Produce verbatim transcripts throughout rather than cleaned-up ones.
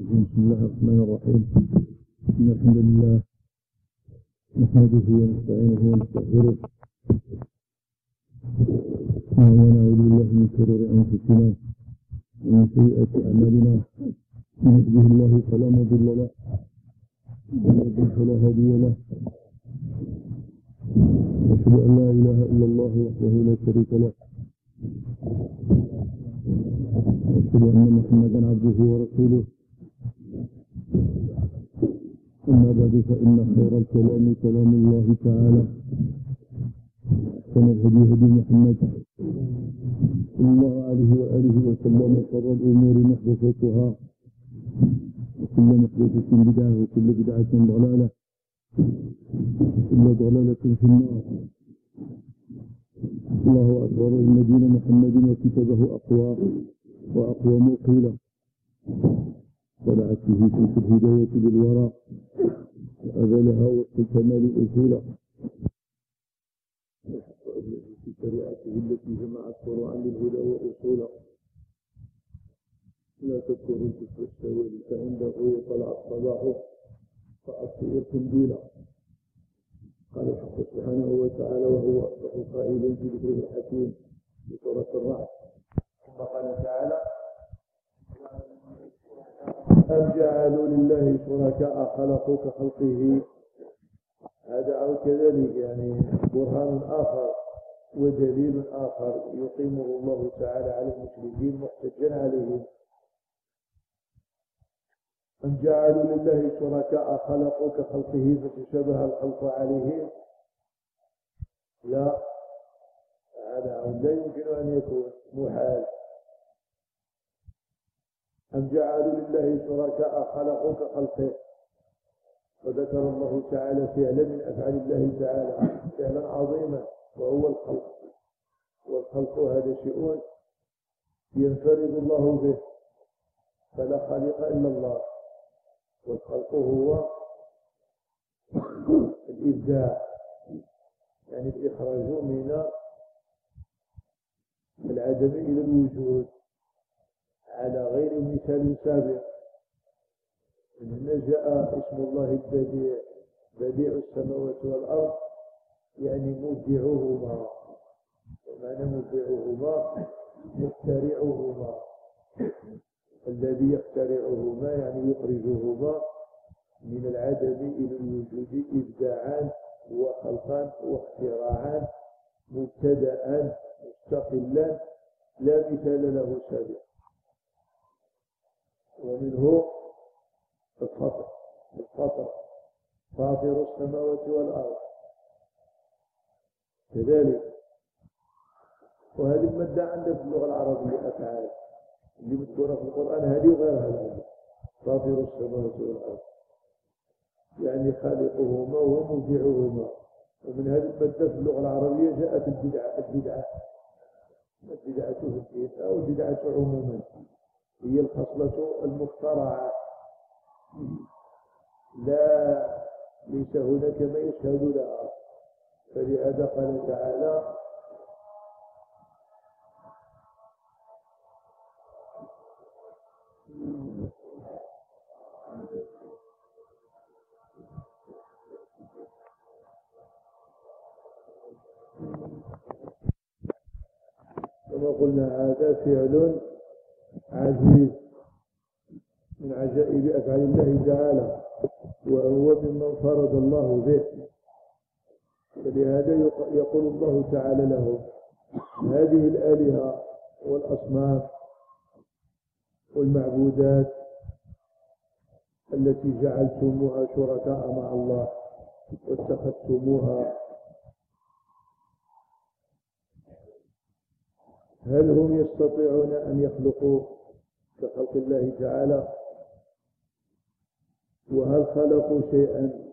الرجيم. بسم الله الرحمن الرحيم. إن الحمد لله نحمده ونستعينه ونستغفره ونعوذ بالله من شرور أنفسنا ومن سيئات أعمالنا. من يهده الله فلا مضل له ومن يضلل فلا هادي له. أشهد أن لا إله إلا الله وحده لا شريك له وأشهد أن محمدا عبده ورسوله. أما بعد فإن خير الكلام كلام الله تعالى، أحسن الهدي هدي محمد صلى الله عليه وآله وسلم، وشر الأمور محدثاتها وكل محدثة بدعة وكل بدعة ضلالة وكل ضلالة في النار. الله أكبر. إن دين محمد وكتابه أقوى وأقوم قيلا، طلعت به شمس الهداية بالورى وأذلها وسط الكمال أصولا، في شريعته التي جمعت فروعا للهدى وأصولا. لا تذكروا الكفر السواد فعنده طلع الصباح فأصير قنديلا. قال الحق سبحانه وتعالى وهو أصدق القائلين في ذكره الحكيم في سورة الرعد. ثم قال تعالى: أم جعلوا لله شركاء خلقوا كخلقه. هذا أو كذلك يعني برهان آخر ودليل آخر يقيمه الله تعالى على المشركين محتجا عليهم. أم جعلوا لله شركاء خلقوا كخلقه فتشابه الخلق عليهم. لا، هذا لا يمكن أن يكون، محال. أم جعلوا لله شركاء خلقوا كخلقه، وذكر الله تعالى فعلا من أفعال الله تعالى، فعلا عظيما وهو الخلق. والخلق هذا شيء ينفرد الله به، فلا خالق إلا الله. والخلق هو الإبداع، يعني الإخراج من العدم إلى الوجود على غير مثال سابق. من هنا جاء اسم الله البديع، بديع السماوات والأرض، يعني مبدعهما. ومعنى مبدعهما مخترعهما، الذي يخترعهما يعني يخرجهما من العدم إلى الوجود إبداعا وخلقا واختراعا، مبتدأ مستقلا لا مثال له سابق. ومنه الفطر، الفطر فاطر السماوات والأرض كذلك. وهذه المادة عندنا في اللغة العربية أفعال اللي مذكورة في القرآن، هذه وغيرها الآن. فاطر السماوات والأرض يعني خالقهما ومبدعهما. ومن هذه المادة في اللغة العربية جاءت البدعة. البدعة البدعة في الدين أو البدعة عموما هي الخصلة المخترعة، لا ليس هناك ما يشهد لها. فلهذا قال تعالى: كما قلنا هذا فعل عزيز من عجائب أفعال الله تعالى، وهو ممن فرض الله به. فلهذا يقول الله تعالى له: هذه الآلهة والأصنام والمعبودات التي جعلتموها شركاء مع الله واتخذتموها، هل هم يستطيعون أن يخلقوا كخلق الله تعالى؟ وهل خلقوا شيئا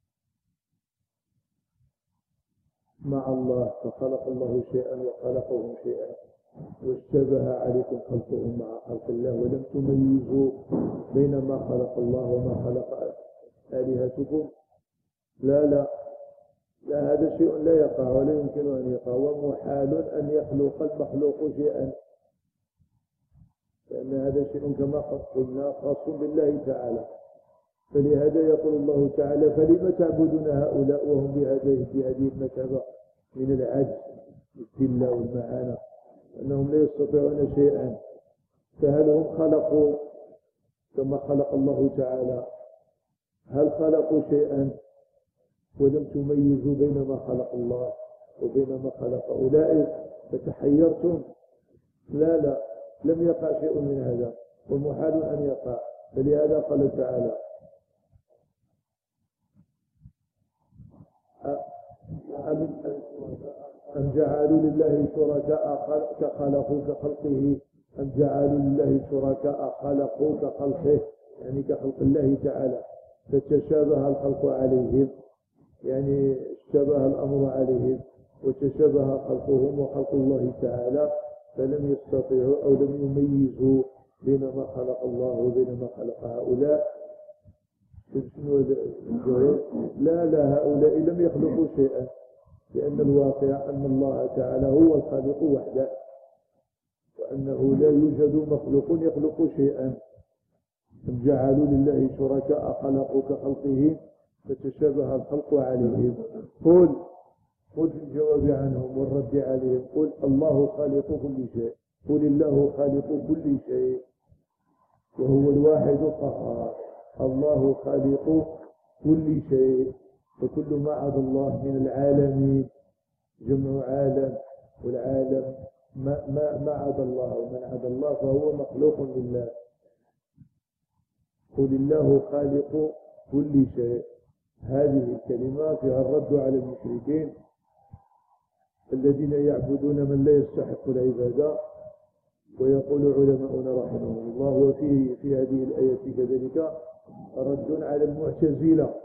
مع الله فخلق الله شيئا وخلقهم شيئا واشتبه عليكم خلقهم مع خلق الله ولم تميزوا بين ما خلق الله وما خلق آلهتكم؟ لا لا لا، هذا شيء لا يقع ولا يمكن أن يقع، ومحال أن يخلق المخلوق شيئا لأن هذا شيء كما قلنا خاص بالله تعالى. فلهذا يقول الله تعالى: فلم تعبدون هؤلاء وهم بهذه بهذه المثابة من العجز والذلة والمعانة، أنهم لا يستطيعون شيئا. فهل هم خلقوا كما خلق الله تعالى؟ هل خلقوا شيئا ولم تميزوا بين ما خلق الله وبين ما خلق أولئك فتحيرتم؟ لا لا، لم يقع شيء من هذا، ومحال أن يقع. فلهذا قال تعالى: أم جعلوا لله شركاء كخلقوا كخلقه أم جعلوا لله شركاء خلقوا كخلقه، يعني كخلق الله تعالى، فتشابه الخلق عليهم، يعني اشتبه الأمر عليهم وتشابه خلقهم وخلق الله تعالى، فلم يستطيعوا أو لم يميزوا بين ما خلق الله وبين ما خلق هؤلاء. لا لا، هؤلاء لم يخلقوا شيئا، لأن الواقع أن الله تعالى هو الخالق وحده، وأنه لا يوجد مخلوق يخلق شيئا. أم جعلوا لله شركاء خلقوا كخلقه فتشابه الخلق عليهم. قل قل في الجواب عنهم والرد عليهم: قل الله خالق كل شيء، قل الله خالق كل شيء وهو الواحد القهار. الله خالق كل شيء، فكل ما عدا الله من العالمين، جمع عالم، والعالم ما, ما, ما عدا الله، ومن عدا الله فهو مخلوق لله. قل الله خالق كل شيء، هذه الكلمة فيها الرد على المشركين الذين يعبدون من لا يستحق العبادة. ويقول علماؤنا رحمهم الله وفيه في هذه الآية كذلك رد على المعتزلة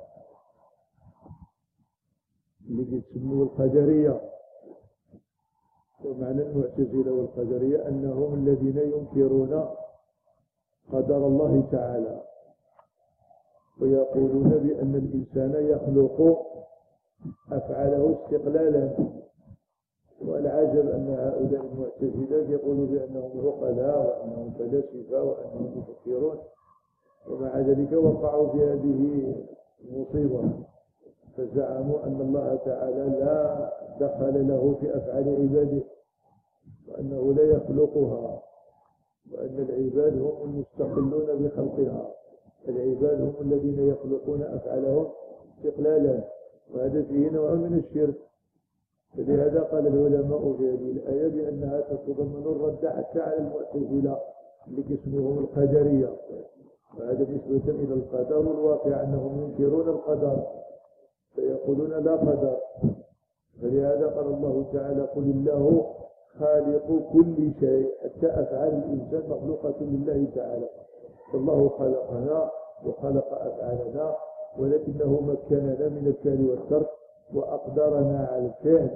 اللي يسموا القدرية. ومعنى المعتزلة والقدرية أنهم الذين ينكرون قدر الله تعالى، ويقولون بأن الإنسان يخلق أفعاله استقلالا. والعجب أن هؤلاء المعتزلة يقولوا بأنهم عقلاء وأنهم فلاسفة وأنهم مفكرون، ومع ذلك وقعوا في هذه المصيبة، فزعموا أن الله تعالى لا دخل له في أفعال عباده، وأنه لا يخلقها، وأن العباد هم المستقلون بخلقها. العباد هم الذين يخلقون أفعالهم استقلالا، وهذا فيه نوع من الشرك. فلهذا قال العلماء في هذه الآية بأنها تتضمن الرد حتى على المعتزلة اللي اسمهم القدرية، وهذا نسبة إلى القدر، والواقع أنهم ينكرون القدر فيقولون لا قدر. فلهذا قال الله تعالى: قل الله خالق كل شيء، حتى أفعال الإنسان مخلوقة لله تعالى. فالله خلقنا وخلق أفعالنا، ولكنه مكننا من الفعل والترك وأقدرنا على الفعل،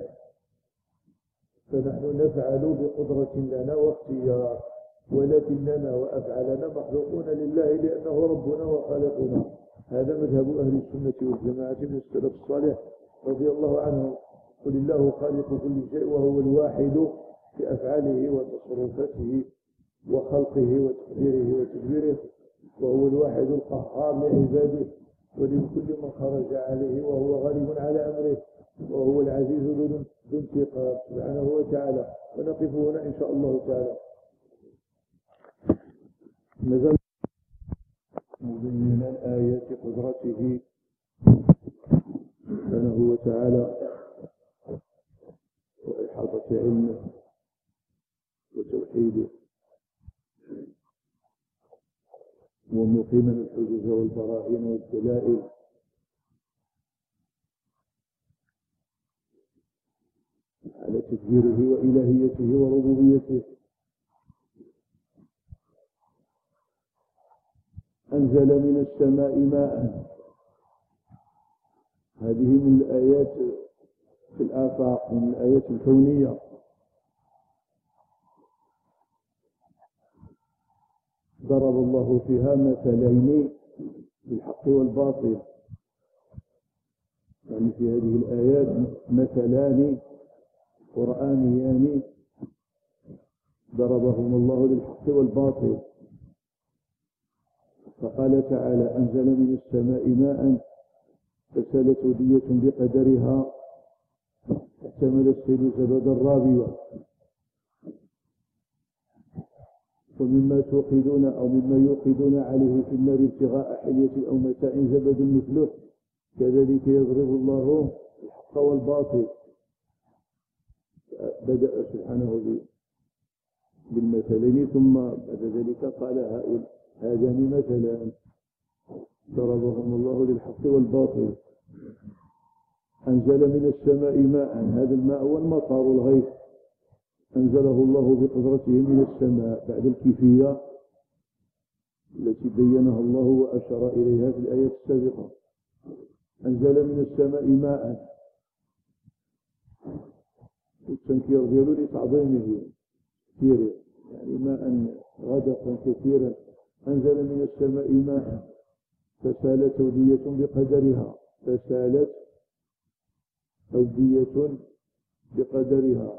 فنحن نفعل بقدرة لنا واختيار، ولكننا وأفعالنا مخلوقون لله لأنه ربنا وخالقنا. هذا مذهب أهل السنة والجماعة من السلف الصالح رضي الله عنهم. قل الله خالق كل شيء وهو الواحد في أفعاله وتصرفاته وخلقه وتقديره وتدبيره، وهو الواحد القهار لعباده ولكل من خرج عليه، وهو غالب على أمره، وهو العزيز ذو انتقام سبحانه وتعالى. ونقف هنا إن شاء الله تعالى. نزل مبينا آيات قدرته سبحانه وتعالى وإحاطة علمه وتوحيده، ومقيما الحجج والبراهين والدلائل على تدبيره وإلهيته وربوبيته. أنزل من السماء ماء، هذه من الآيات في الآفاق، من الآيات الكونية. ضرب الله فيها مثلين بالحق والباطل، يعني في هذه الآيات مثلان قرآنيان ضربهم الله للحق والباطل. فقال تعالى: أنزل من السماء ماء فسالت ودية بقدرها احتمل السيل زبدا رابيا. ومما توقدون أو مما يوقدون عليه في النار ابتغاء حلية أو متاع زبد مثله كذلك يضرب الله الحق والباطل. بدأ سبحانه بالمثلين ثم بعد ذلك قال: هذان مثلان ضربهم الله للحق والباطل. أنزل من السماء ماء، هذا الماء هو المطر والغيث، أنزله الله بقدرته من السماء بعد الكيفية التي بينها الله وأشار إليها في الآية السابقة. أنزل من السماء ماء، والتنكير ديالو لتعظيمه كثير، يعني ماء غدقا كثيرا. أنزل من السماء ماء فسالت أودية بقدرها، فسالت أودية بقدرها،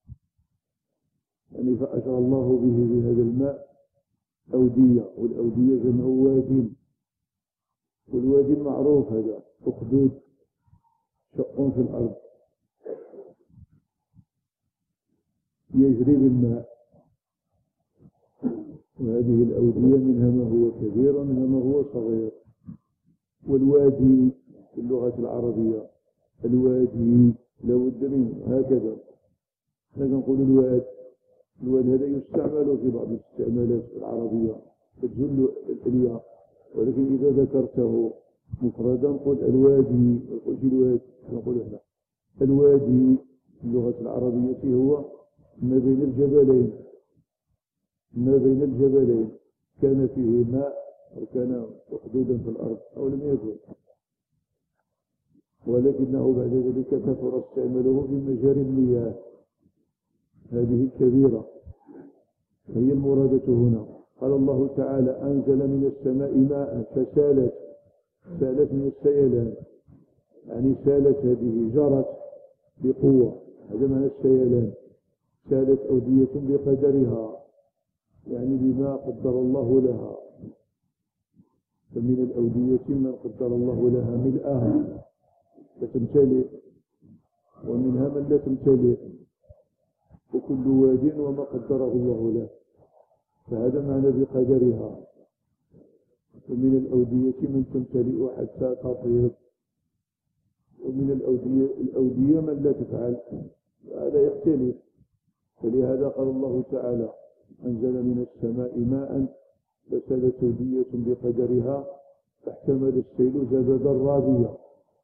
يعني فأشرى الله به بهذا الماء أودية، والأودية جمع واد، والوادي المعروف هذا أخدود شق في الأرض يجري بالماء، وهذه الأودية منها ما هو كبير ومنها ما هو صغير. والوادي في اللغة العربية الوادي لا بد منه، هكذا نحن نقول الواد. الواد هذا يستعمل في بعض الاستعمالات العربية تدل الياء، ولكن إذا ذكرته مفردا قل الوادي، قلت الواد نقول هنا الوادي في اللغة العربية هو ما بين الجبلين، ما بين الجبلين كان فيه ماء وكان محدودا في الأرض أو لم يكن، ولكنه بعد ذلك كثر استعماله في مجاري المياه هذه الكبيرة، هي المرادة هنا. قال الله تعالى: أنزل من السماء ماء فسالت، سالت من السيلان، يعني سالت هذه جرت بقوة، هذا معنى السيلان. سالت أودية بقدرها، يعني بما قدر الله لها، فمن الأودية من قدر الله لها ملءها فتمتلئ، ومنها من لا تمتلئ، وكل واد وما قدره الله له، فهذا معنى بقدرها. ومن الأودية من تمتلئ حتى تفيض، ومن الأودية الأودية من لا تفعل، هذا يختلف. فلهذا قال الله تعالى: أنزل من السماء ماء فسالت أودية بقدرها فاحتمل السيل زبدا رابيا.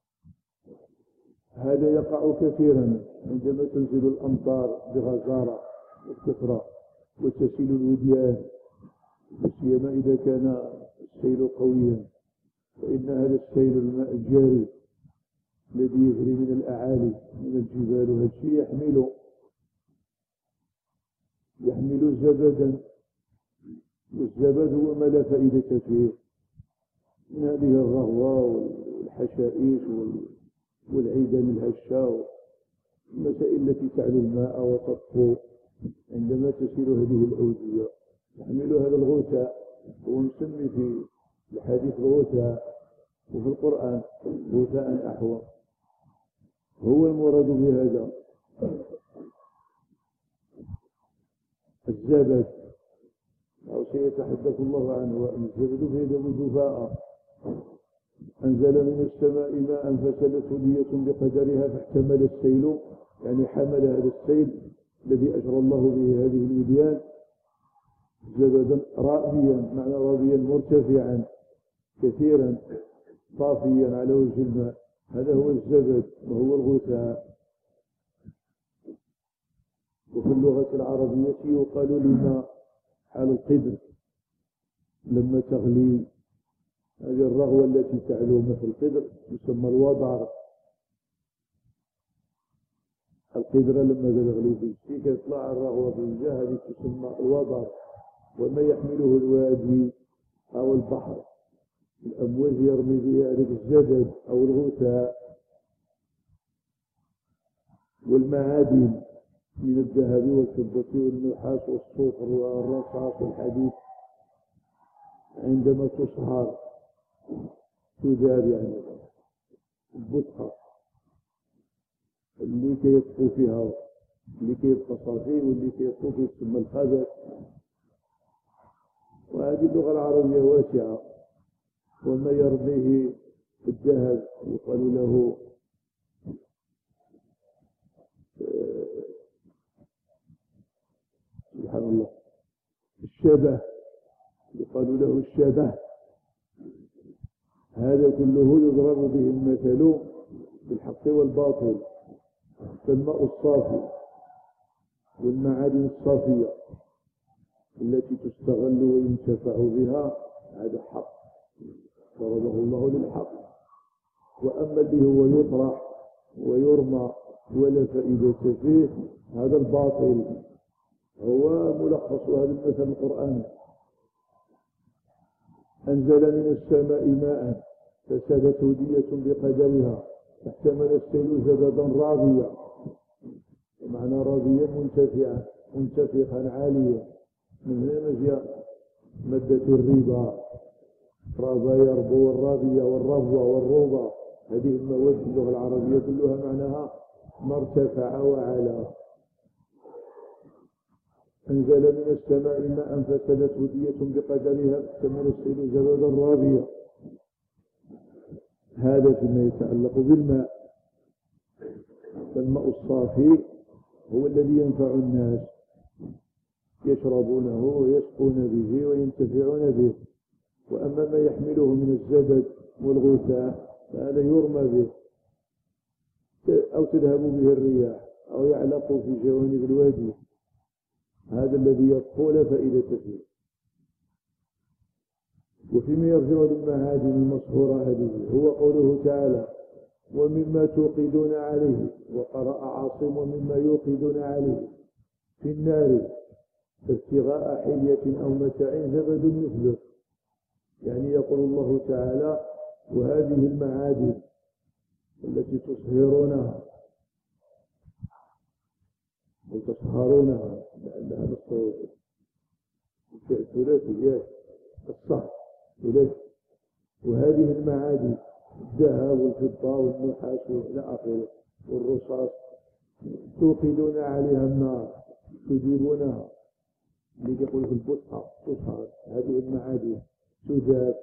هذا يقع كثيرا عندما تنزل الأمطار بغزارة وبكثرة وتسيل الوديان، وسيما إذا كان السيل قويا، فإن هذا السيل الماء الجاري الذي يجري من الأعالي من الجبال، وهذا الشيء يحمل يحمل زبدا، والزبد هو ما لا فائدة فيه من هذه الرغوة والحشائش والعيدان الهشة، المسائل التي تعلو الماء وتطفو عندما تسير هذه الأودية. يحمل هذا الغثاء، هو مسمي في الحديث الغثاء، وفي القرآن غثاء أحوى، هو المراد بهذا الزبد، أو سيتحدث الله عنه. الزبد فيذهب جفاء. أنزل من السماء ماء فسالت ودية بقدرها فاحتمل السيل، يعني حمل هذا السيل الذي أجرى الله به هذه الوديان زبدا رابيا، معنى رابيا مرتفعا كثيرا طافيا على وجه الماء، هذا هو الزبد وهو الغثاء. وفي اللغة العربية يقال لما حال القدر لما تغلي هذه الرغوة التي تعلو مثل القدر يسمى الوضر. القدر لما تغلي في الشيك يطلع الرغوة في الجهة هذه تسمى الوضر. وما يحمله الوادي أو البحر الأمواج يرمي بها هذا الزبد أو الغثاء والمعادن من الذهب والفضة والنحاس والصفر والرصاص والحديد عندما تصهر تذاب يعني البطحة اللي كيطفو فيها اللي كيبقى صافي واللي كيطفو فيه تسمى الخبث. وهذه اللغة العربية واسعة. وما يرميه الذهب يقال له سبحان الله الشبه، يقال له الشبه. هذا كله يضرب به المثل بالحق والباطل. فالماء الصافي والمعادن الصافية التي تستغل وينتفع بها هذا حق ضربه الله للحق. وأما اللي هو يطرح ويرمى ولا فائدة فيه هذا الباطل. هو ملخص هذا المثل القرآني: أنزل من السماء ماء فسالت ودية بقدرها فاحتمل السيل زبدا رابيا. معنى رابيا منتفعا منتفخا عاليا. من هنا جاء مادة الربا، رابا يربو والرابية والربوة والروبة. هذه المواد في اللغة العربية كلها معناها ما ارتفع وعلى. أنزل من السماء ماء فسالت ودية بقدرها فاحتمل السيل زبدا رابيا. هذا فيما يتعلق بالماء. فالماء الصافي هو الذي ينفع الناس، يشربونه ويسقون به وينتفعون به. وأما ما يحمله من الزبد والغثاء فهذا يرمى به أو تذهب به الرياح أو يعلق في جوانب الوادي. هذا الذي يطفو لا فائدة فيه. وفيما يرجع للمعادن المصهورة هذه هو قوله تعالى: ومما توقدون عليه. وقرأ عاصم: ومما يوقدون عليه في النار ابتغاء حلية أو متاع زبد مثله. يعني يقول الله تعالى: وهذه المعادن التي تصهرونها وتصهرونها لأنها نص ثلاثيات الصهر ثلاثي. وهذه المعادن الذهب والفضة والنحاس إلى آخره والرصاص توقدون عليها النار تذيبونها. اللي يقول في البطحة تصهر هذه المعادن تذاب.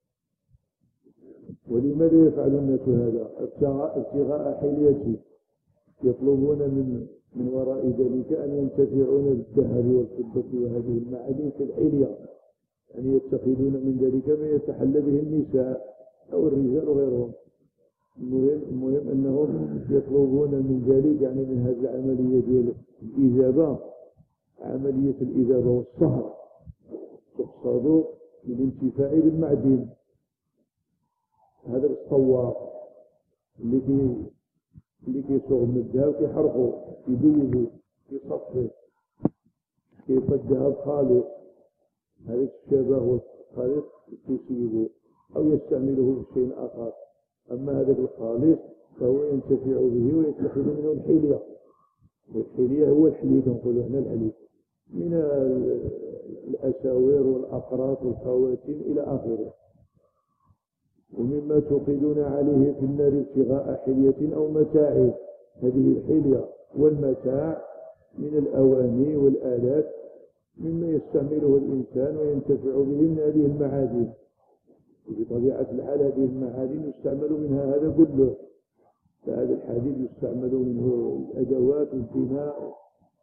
ولماذا يفعل الناس هذا؟ ابتغاء حلية، يطلبون من من وراء ذلك أن ينتفعون بالذهب والفضة وهذه المعادن في الحلية. يعني يتخذون من ذلك ما يتحلى به النساء أو الرجال وغيرهم. المهم, المهم أنهم يطلبون من ذلك، يعني من هذه العملية ديال الإذابة، عملية الإذابة والصهر تقصد للانتفاع بالمعدن. هذا الصوار اللي كي اللي كيصوغ من الذهب كيحرقوا يذوبوا يصفوا كيف الذهب خالص. هذا الشبه والخالص يسيبه أو يستعمله في شيء آخر. أما هذا الخالص فهو ينتفع به ويتخذ منه الحلية. والحلية هو الحلي كنقولوا احنا الحلي من الأساور والأقراط والخواتيم إلى آخره. ومما توقدون عليه في النار ابتغاء حلية أو متاع. هذه الحلية والمتاع من الأواني والآلات مما يستعمله الإنسان وينتفع به من هذه المعادن. وبطبيعة الحال هذه المعادن يستعمل منها هذا كله. فهذا الحديد يستعمل منه الأدوات البناء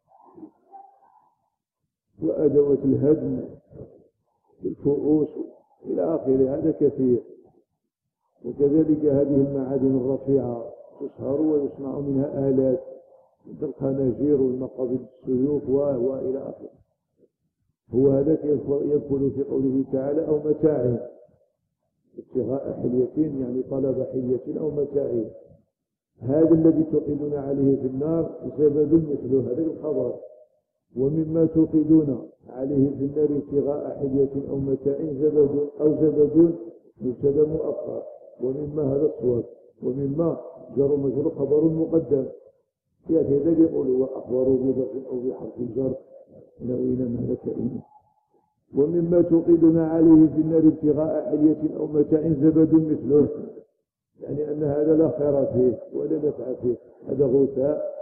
وأدوات الهدم الفؤوس إلى آخره. هذا كثير. وكذلك هذه المعادن الرفيعة تصهر ويصنع منها آلات مثل الخناجير والمقابض السيوف وإلى آخره. هو هذا يدخل في قوله تعالى: أو متاع. ابتغاء حلية يعني طلب حلية أو متاع. هذا الذي توقدون عليه في النار زبد مثله. هذا الخبر. ومما توقدون عليه في النار ابتغاء حلية أو متاع زبد أو زبد مبتدا مؤخر. ومما هذا الصواب. ومما جر مجرور خبر مقدم يا كذا يقولوا وأخبروا بضرب أو بحرف جر نوينا ما كائن. ومما توقدنا عليه في النار ابتغاء حلية أو متاع زبد مثله، يعني أن هذا لا خير فيه ولا نفع فيه، هذا غثاء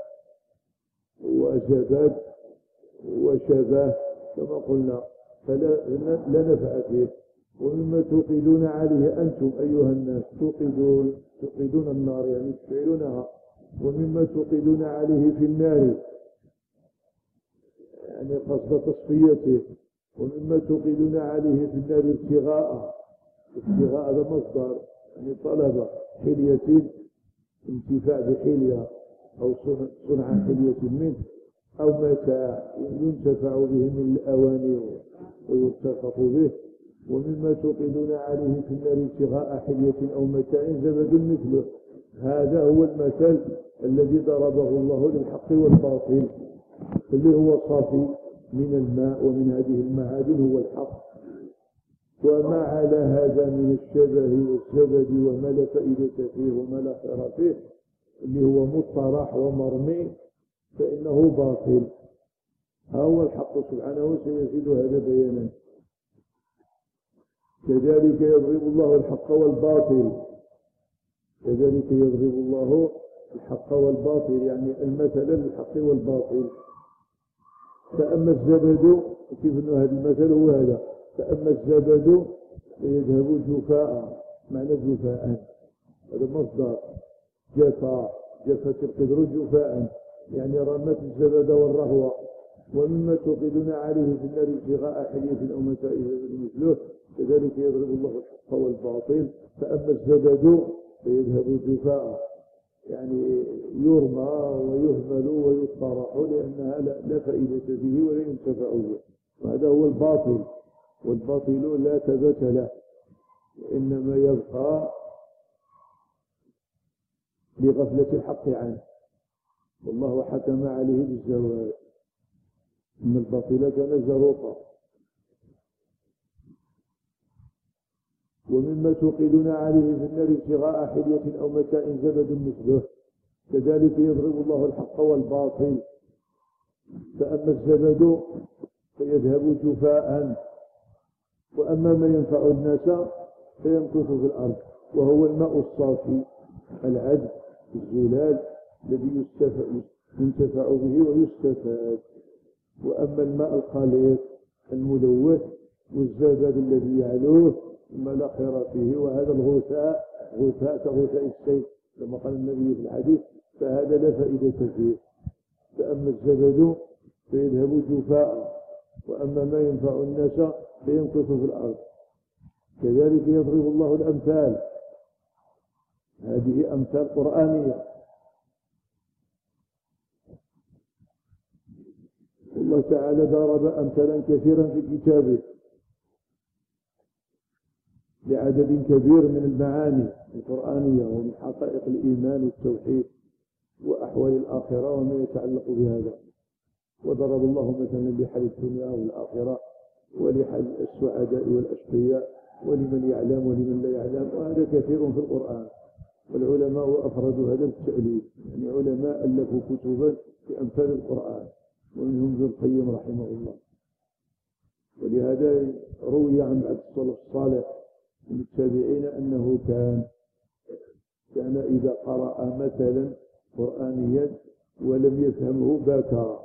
وزبد وشبه كما قلنا، فلا لا نفع فيه. ومما توقدون عليه أنتم أيها الناس، توقدون توقدون النار يعني تفعلونها. ومما توقدون عليه في النار يعني قصد تصفيته. ومما توقدون عليه في النار ابتغاء، ابتغاء هذا مصدر يعني طلب حلية، انتفاع بحلية أو صنع حلية منه، أو متاع ينتفع به من الأواني ويرتفق به. ومما توقدون عليه في النار ابتغاء حلية أو متاع زبد مثله، هذا هو المثل الذي ضربه الله للحق والباطل، اللي هو صافي من الماء ومن هذه المعادن هو الحق. وما على هذا من الشبه والزبد وما لا فائدة فيه وما لا خير فيه، اللي هو مطرح ومرمي، فإنه باطل. ها هو الحق سبحانه سيزيد هذا بيانا. كذلك يضرب الله الحق والباطل، كذلك يضرب الله الحق والباطل يعني المثل للحق والباطل. فأما الزبد، كيف أنه هذا المثل هو هذا، فأما الزبد فيذهب جفاء، معنى جفاء هذا مصدر جفا، جفت القدر جفاء يعني رمت الزبد والرهوة. ومما توقدون عليه في النار ابتغاء حلية أو متاع زبد مثله، كذلك يضرب الله الحق والباطل. فأما الزبد فيذهب جفاء يعني يرمى ويهمل ويطرح لأنها لا فائدة فيه ولا ينتفع به، وهذا هو الباطل. والباطل لا ثبات له وإنما يبقى لغفلة الحق عنه، والله حكم عليه بالزوال، إن الباطل كان زروقا. ومما توقدون عليه في النار ابتغاء حلية أو متاع زبد مثله، كذلك يضرب الله الحق والباطل. فأما الزبد فيذهب جفاء، وأما ما ينفع الناس فيمكث في الأرض، وهو الماء الصافي العذب الزلال الذي ينتفع به ويستفاد. وأما الماء الخليط الملوث والزبد الذي يعلوه ما لا خير فيه، وهذا الغثاء غثاء كغثاء السيل كما قال النبي في الحديث، فهذا لا فائدة فيه. فأما الزبد فيذهب جفاء، وأما ما ينفع الناس فيمكث في الأرض. كذلك يضرب الله الأمثال، هذه أمثال قرآنية. الله تعالى ضرب أمثالا كثيرا في كتابه لعدد كبير من المعاني القرآنية ومن حقائق الإيمان والتوحيد وأحوال الآخرة وما يتعلق بهذا. وضرب الله مثلا لحال الدنيا والآخرة ولحال السعداء والأشقياء ولمن يعلم ولمن لا يعلم، وهذا كثير في القرآن. والعلماء أفردوا هذا التأليف، يعني علماء ألفوا كتبا في أمثال القرآن، ومنهم ابن القيم رحمه الله. ولهذا روي عن بعض السلف الصالح من التابعين أنه كان كان إذا قرأ مثلا قرآنيا ولم يفهمه بكى،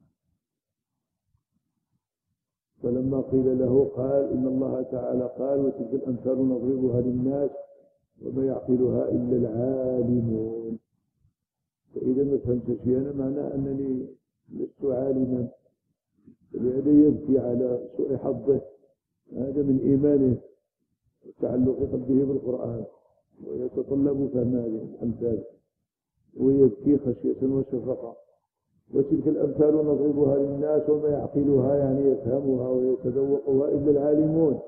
فلما قيل له قال إن الله تعالى قال وتلك الأمثال نضربها للناس وما يعقلها إلا العالمون. فإذا ما فهمت شيئا معناه أنني لست عالما، فلهذا يبكي على سوء حظه، هذا من إيمانه وتعلق قلبه بالقرآن، ويتطلب فهم هذه الأمثال ويبكي خشية وشفقة. وتلك الأمثال نضربها للناس وما يعقلها يعني يفهمها ويتذوقها إلا العالمون.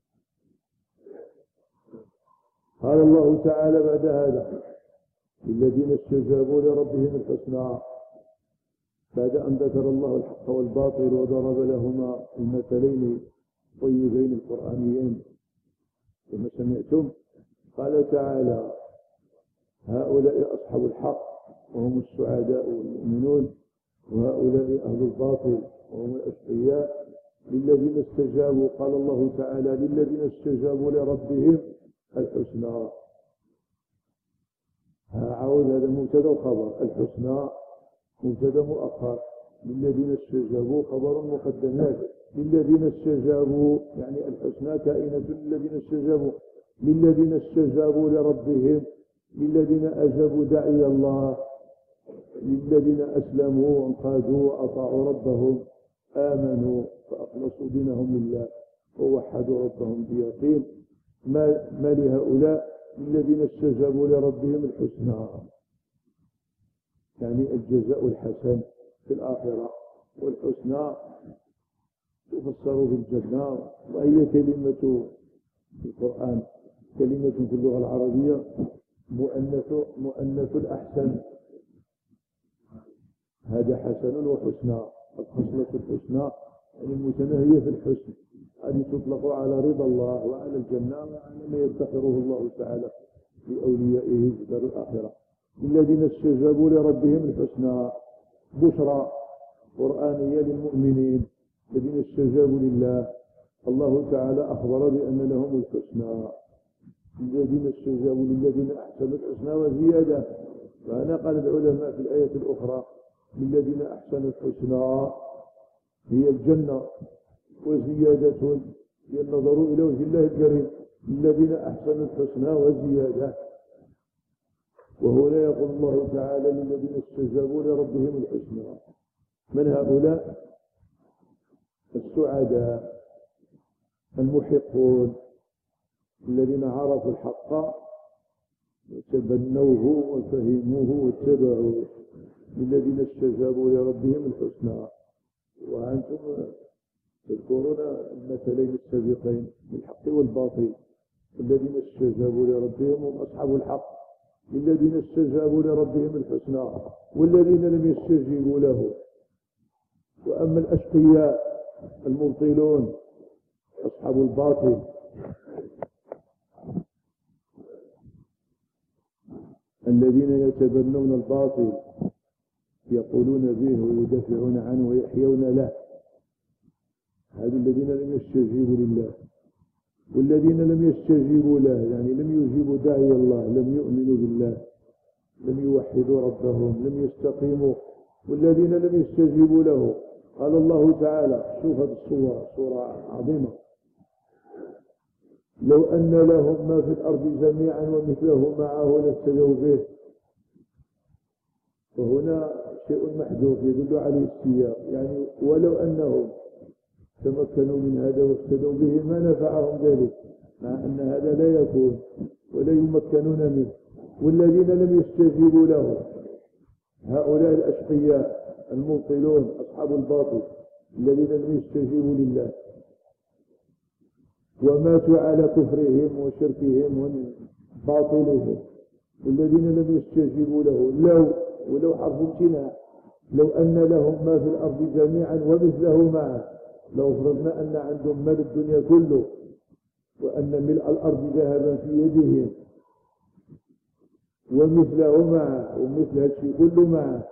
قال الله تعالى بعد هذا الذين استجابوا لربهم الحسنى، بعد أن ذكر الله الحق والباطل وضرب لهما المثلين الطيبين القرآنيين كما سمعتم، قال تعالى هؤلاء أصحاب الحق وهم السعداء والمؤمنون، وهؤلاء أهل الباطل وهم الأشقياء. للذين استجابوا قال الله تعالى للذين استجابوا لربهم الحسنى. عاود هذا مبتدا وخبر، الحسنى مبتدا مؤخر، للذين استجابوا خبر مقدمات، للذين استجابوا يعني الحسنى كائنة للذين استجابوا، للذين استجابوا لربهم، للذين أجابوا داعي الله، للذين أسلموا وانقادوا وأطاعوا ربهم، آمنوا فأخلصوا دينهم لله ووحدوا ربهم بيقين. ما, ما لهؤلاء الذين استجابوا لربهم الحسنى، يعني الجزاء الحسن في الآخرة، والحسنى تفسر بالجنة، وهي كلمة في القرآن كلمة في اللغة العربية مؤنث مؤنث الأحسن. هذا حسن وحسنى، الخصلة الحسنى يعني المتناهية في الحسن، هذه تطلق على رضا الله وعلى الجنة وعلى ما يفتخره الله تعالى لأوليائه في دار الآخرة. الذين استجابوا لربهم الحسنى، بشرى قرآنية للمؤمنين الذين استجابوا لله. الله تعالى أخبر بأن لهم الحسنى، الذين استجابوا للذين أحسنوا الحسنى وزيادة. فهنا قال العلماء في الآية الأخرى للذين أحسنوا الحسنى هي الجنة وزيادة، هي النظر إلى وجه الله الكريم، الذين أحسنوا الحسنى وزيادة. وهنا يقول الله تعالى للذين استجابوا لربهم الحسنى. من هؤلاء؟ السعداء المحقون الذين عرفوا الحق وتبنوه وفهموه واتبعوه، للذين استجابوا لربهم الحسنى. وأنتم تذكرون المثلين السابقين بالحق والباطل، الذين استجابوا لربهم هم أصحاب الحق، للذين استجابوا لربهم الحسنى، والذين لم يستجيبوا له. وأما الأشقياء المبطلون أصحاب الباطل الذين يتبنون الباطل يقولون به ويدافعون عنه ويحيون له، هذا الذين لم يستجيبوا لله. والذين لم يستجيبوا له يعني لم يجيبوا داعي الله، لم يؤمنوا بالله، لم يوحدوا ربهم، لم يستقيموا. والذين لم يستجيبوا له قال الله تعالى، شوف هذه الصورة صورة عظيمة، لو أن لهم ما في الأرض جميعا ومثله معه لافتدوا به. وهنا شيء محذوف يدل عليه السياق، يعني ولو أنهم تمكنوا من هذا وافتدوا به ما نفعهم ذلك، مع أن هذا لا يكون ولا يمكنون منه. والذين لم يستجيبوا له هؤلاء الأشقياء المبطلون أصحاب الباطل الذين لم يستجيبوا لله وماتوا على كفرهم وشركهم وباطلهم، والذين لم يستجيبوا له لو ولو حرف امتناع، لو أن لهم ما في الأرض جميعا ومثله معه، لو فرضنا أن عندهم مال الدنيا كله وأن ملء الأرض ذهبا في يدهم ومثله معه ومثل هذا الشيء كله معه،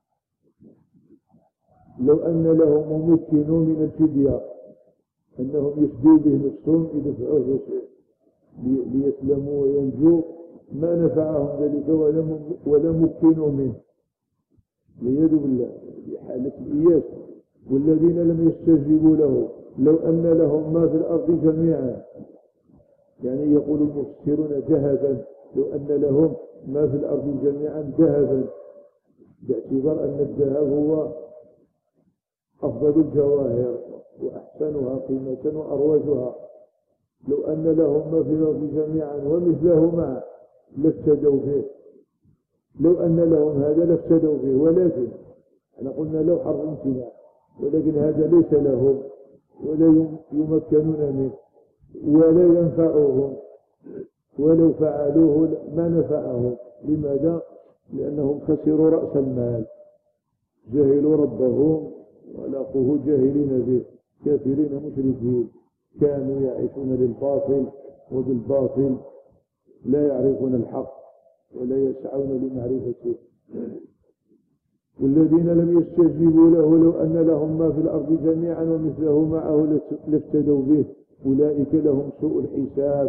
لو أن لهم ممكنوا من الفدية أنهم يفدوا به نفسهم يدفعوه ليسلموا وينجوا ما نفعهم ذلك ولا مكنوا منه، والعياذ بالله، بحالة الإياس. والذين لم يستجيبوا له لو أن لهم ما في الأرض جميعا، يعني يقول المفسرون ذهبا، لو أن لهم ما في الأرض جميعا ذهبا، باعتبار أن الذهب هو أفضل الجواهر وأحسنها قيمة وأروجها. لو أن لهم ما في الأرض جميعا ومثله معه لافتدوا به، لو أن لهم هذا لافتدوا به. ولكن احنا قلنا لو حرف امتناع، ولكن هذا ليس لهم ولا يمكنون منه ولا ينفعهم، ولو فعلوه ما نفعهم. لماذا؟ لأنهم خسروا رأس المال، جهلوا ربهم ولاقوه جاهلين به، كافرين مشركين، كانوا يعيشون للباطل وبالباطل، لا يعرفون الحق ولا يسعون لمعرفته، والذين لم يستجيبوا له لو أن لهم ما في الأرض جميعا ومثله معه لافتدوا به أولئك لهم سوء الحساب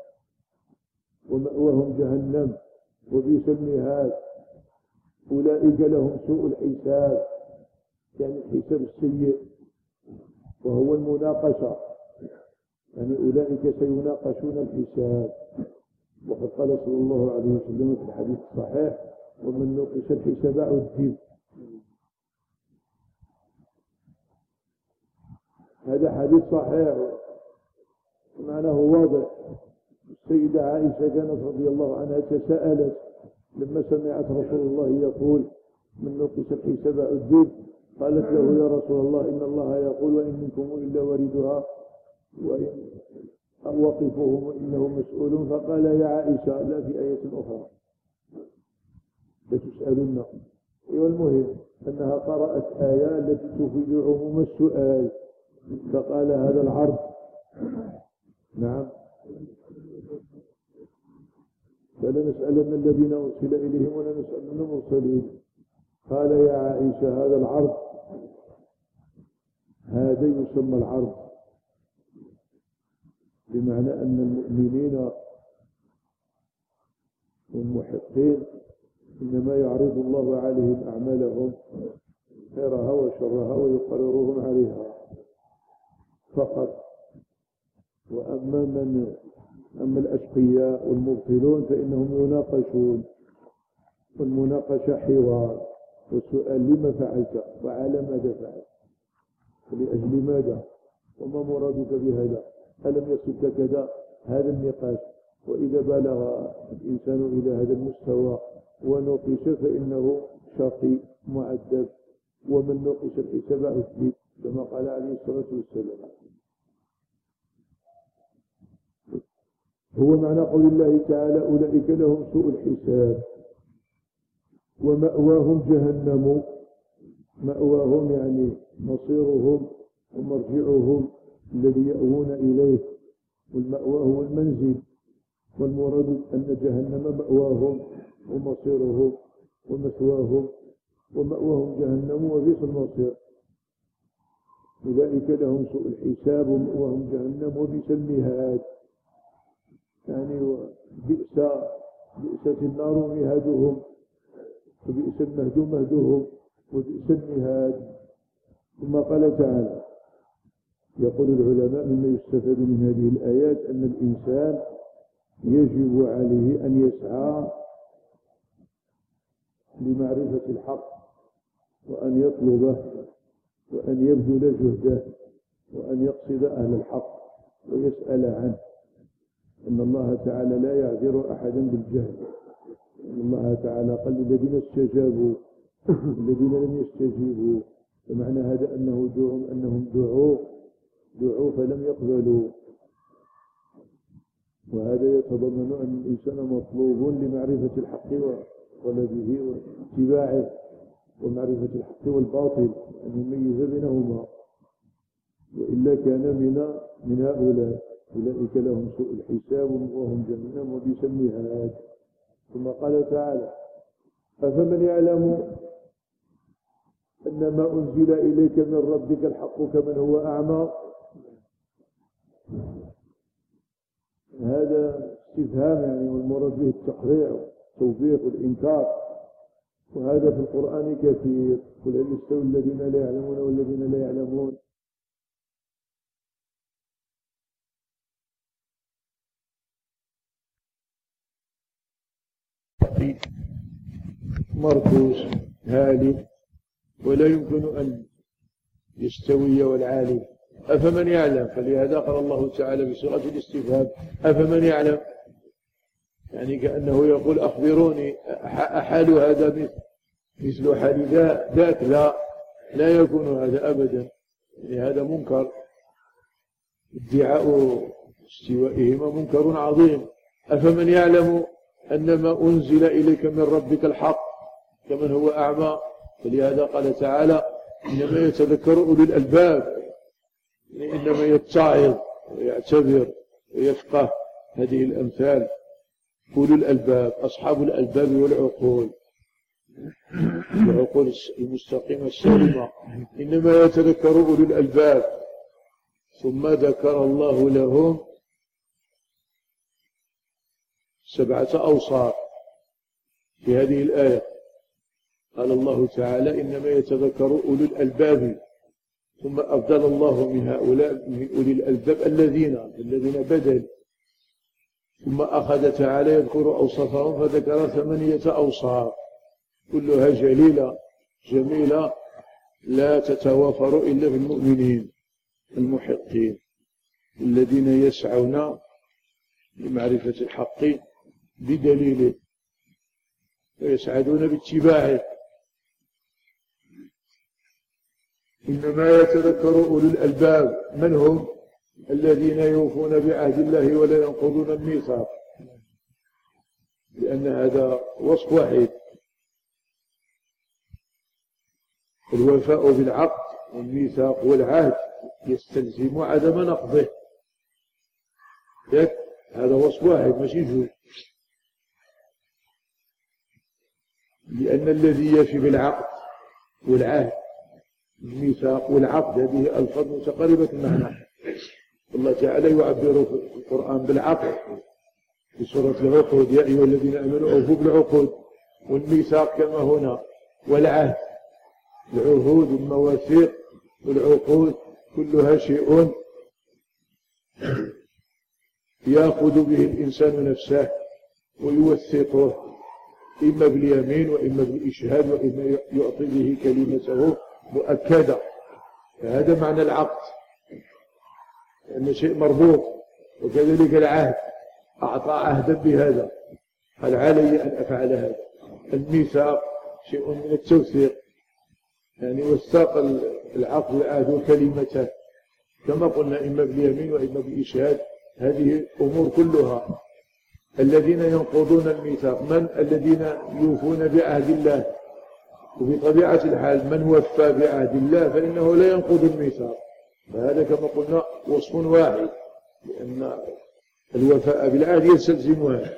ومأواهم جهنم وبئس المهاد. أولئك لهم سوء الحساب يعني الحساب السيء وهو المناقشة، يعني أولئك سيناقشون الحساب. وقد قال صلى الله عليه وسلم في الحديث الصحيح: ومن نوقش الحساب عذب. هذا حديث صحيح معناه واضح. السيدة عائشة كانت رضي الله عنها تساءلت لما سمعت رسول الله يقول: من نوقش الحساب عذب، قالت له: يا رسول الله، إن الله يقول: وإن منكم إلا واردها وإن وقفوهم إنهم مسؤولون. فقال: يا عائشة، لا في آية أخرى لتسألن. والمهم أنها قرأت آية التي تفيد عموم السؤال، فقال: هذا العرض. نعم. فلنسألن الذين أرسل إليهم ولنسألن المرسلين. قال: يا عائشة، هذا العرض، هذا يسمى العرض، بمعنى أن المؤمنين والمحقين إنما يعرض الله عليهم أعمالهم خيرها وشرها ويقررهم عليها فقط. وأما من أما الأشقياء والمبطلون فإنهم يناقشون، والمناقشة حوار والسؤال: لما فعلت؟ وعلى ماذا فعلت؟ ولأجل ماذا؟ وما مرادك بهذا؟ ألم يصدك كذا؟ هذا النقاش. وإذا بلغ الإنسان إلى هذا المستوى ونوقش فإنه شقي معذب، ومن نوقش الحساب عذب، كما قال عليه الصلاة والسلام. هو معنى قول الله تعالى: أولئك لهم سوء الحساب ومأواهم جهنم. مأواهم يعني مصيرهم ومرجعهم الذي يأوون إليه، والمأوى هو المنزل، والمراد أن جهنم مأواهم ومصيرهم ومثواهم، ومأواهم جهنم وبئس المصير. أولئك لهم سوء الحساب ومأواهم جهنم وبئس المهاد، يعني بئس بئست النار مهادهم، وبئس المهد مهدهم، وبئس المهاد. ثم قال تعالى: يقول العلماء مما يستفاد من هذه الآيات أن الإنسان يجب عليه أن يسعى لمعرفة الحق، وأن يطلبه، وأن يبذل جهده، وأن يقصد أهل الحق ويسأل عنه. أن الله تعالى لا يعذر أحدا بالجهل. أن الله تعالى قال: الذين استجابوا الذين لم يستجيبوا. فمعنى هذا أنه دعوا أنهم دعوا دعوا فلم يقبلوا. وهذا يتضمن أن الإنسان مطلوب لمعرفة الحق وطلبه واتباعه، ومعرفة الحق والباطل، أن يميز بينهما، وإلا كان من من هؤلاء. أولئك لهم سوء الحساب وهم جهنم وبئس المهاد. ثم قال تعالى: أفمن يعلم أن ما أنزل إليك من ربك الحق كمن هو أعمى. هذا استفهام يعني، والمراد به التقريع والتوبيخ والإنكار، وهذا في القرآن كثير. قل هل يستوي الذين لا يعلمون والذين لا يعلمون. مركوز هالك ولا يمكن أن يستوي والعالم. أفمن يعلم، فلهذا قال الله تعالى بصيغة الاستفهام: أفمن يعلم، يعني كأنه يقول: أخبروني، أحال هذا مثل حال ذاك؟ لا لا يكون هذا أبدا، يعني هذا منكر. ادعاء استوائهما منكر عظيم. أفمن يعلم أن ما أنزل إليك من ربك الحق كمن هو أعمى. فلهذا قال تعالى: إنما يتذكر أولي الألباب، يعني إنما يتعظ ويعتبر ويفقه هذه الأمثال أولي الألباب، أصحاب الألباب والعقول. العقول المستقيمة السالمة، إنما يتذكر أولو الألباب. ثم ذكر الله لهم سبعة أوصاف في هذه الآية. قال الله تعالى إنما يتذكر أولو الألباب، ثم أبدل الله من هؤلاء من أولي الألباب الذين الذين بدل، ثم أخذ تعالى يذكر أوصافهم فذكر ثمانية أوصاف كلها جليلة جميلة لا تتوافر إلا في المؤمنين المحقين الذين يسعون لمعرفة الحق بدليله ويسعدون باتباعه. إنما يتذكر أولو الألباب من هم؟ الذين يوفون بعهد الله ولا ينقضون الميثاق، لأن هذا وصف واحد. الوفاء بالعقد والميثاق والعهد يستلزم عدم نقضه، هذا وصف واحد ماشي جوج. لأن الذي يفي بالعقد والعهد الميثاق والعقد هذه ألفاظ متقاربة المعنى. الله تعالى يعبر في القرآن بالعقد في سورة العقود يا أيها الذين آمنوا أوفوا بالعقود، والميثاق كما هنا، والعهد العهود المواثيق والعقود كلها شيء يأخذ به الإنسان نفسه ويوثقه إما باليمين وإما بالإشهاد وإما يعطي به كلمته مؤكدة. فهذا معنى العقد، لأنه شيء مربوط. وكذلك العهد أعطى عهدا بهذا، قال علي أن أفعل هذا. الميثاق شيء من التوثيق، يعني وثاق العقد والعهد وكلمته كما قلنا إما باليمين وإما بالإشهاد. هذه أمور كلها. الذين ينقضون الميثاق من؟ الذين يوفون بعهد الله، وبطبيعة الحال من وفى بعهد الله فإنه لا ينقض الميثاق. فهذا كما قلنا وصف واحد، لأن الوفاء بالعهد يستلزمها.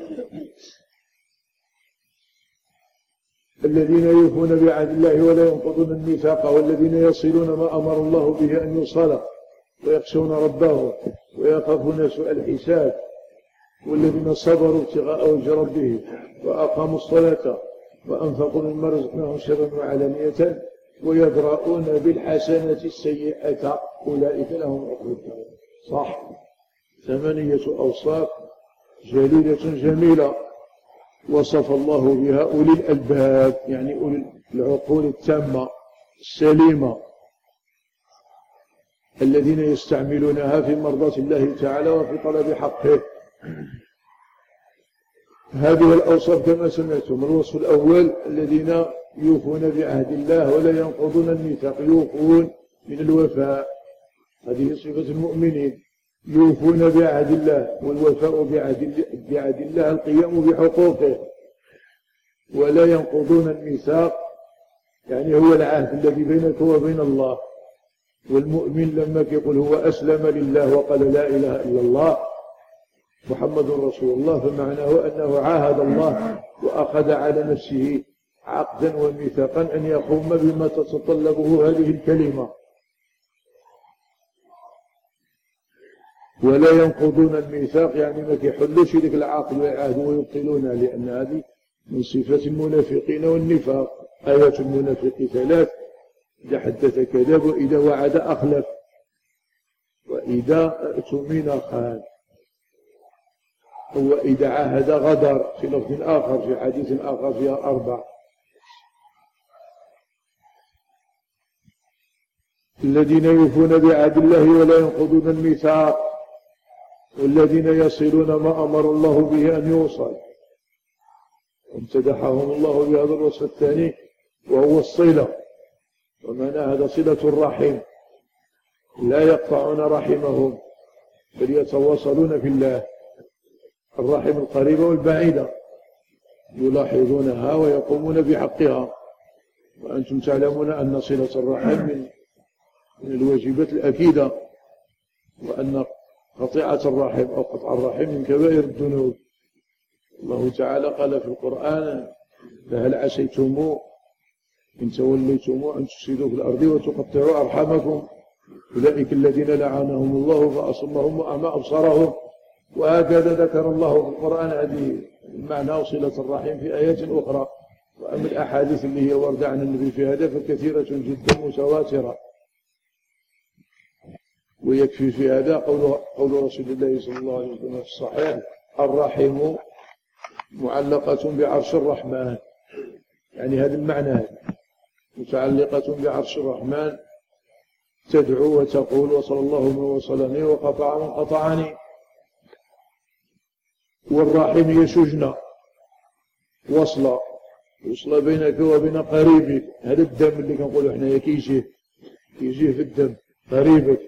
الذين يوفون بعهد الله ولا ينقضون الميثاق والذين يصلون ما أمر الله به أن يوصل ويخشون ربهم ويخافون سوء الحساب، والذين صبروا ابتغاء وجه ربهم وأقاموا الصلاة وأنفقوا مما رزقناهم سرا وعلانية ويدرؤون بالحسنة السيئة أولئك لهم عقبى الدار. صح، ثمانية أوصاف جليلة جميلة وصف الله بها أولي الألباب، يعني أولي العقول التامة السليمة الذين يستعملونها في مرضاة الله تعالى وفي طلب حقه. هذه الأوصاف كما سمعتم. الوصف الأول الذين يوفون بعهد الله ولا ينقضون الميثاق، يوفون من الوفاء، هذه صفة المؤمنين، يوفون بعهد الله، والوفاء بعهد الله القيام بحقوقه، ولا ينقضون الميثاق يعني هو العهد الذي بينك وبين الله. والمؤمن لما يقول هو أسلم لله وقال لا إله إلا الله محمد رسول الله، فمعناه أنه عاهد الله وأخذ على نفسه عقدا وميثاقا أن يقوم بما تتطلبه هذه الكلمة. ولا ينقضون الميثاق يعني ما يحلوش ذلك العقد والعهد ويبطلونها، لأن هذه من صفات المنافقين والنفاق. آيات المنافق ثلاث: إذا حدث كذب، وإذا وعد أخلف، وإذا اؤتمن خان، وإذا عاهد غدر، في لفظ آخر في حديث آخر فيها أربع. الذين يوفون بعهد الله ولا ينقضون الميثاق، والذين يصلون ما أمر الله به أن يوصل. امتدحهم الله بهذا الوصف الثاني وهو الصلة، ومعنى هذا صلة الرحم، لا يقطعون رحمهم بل يتواصلون في الله، الرحم القريبة والبعيدة يلاحظونها ويقومون بحقها. وأنتم تعلمون أن صلة الرحم من من الواجبات الأكيدة، وأن قطيعة الرحم أو قطع الرحم من كبائر الذنوب. الله تعالى قال في القرآن: فهل عسيتم إن توليتم أن تفسدوا في الأرض وتقطعوا أرحامكم أولئك الذين لعنهم الله فأصمهم وأعمى أبصارهم. وهكذا ذكر الله في القرآن هذه المعنى وصلة الرحم في آيات أخرى. وأما الأحاديث اللي هي واردة عن النبي في هذا فكثيرة جدا متواترة. ويكفي في هذا قول, قول رسول الله صلى الله عليه وسلم في الصحيح: الرحم معلقة بعرش الرحمن. يعني هذا المعنى متعلقة بعرش الرحمن تدعو وتقول: وصل الله من وصلني وقطع من قطعني. والرحم يشجن وصل وصل بينك وبين قريبك. هذا الدم اللي كنقولوا احنا كيجيه كيجيه في الدم قريبك،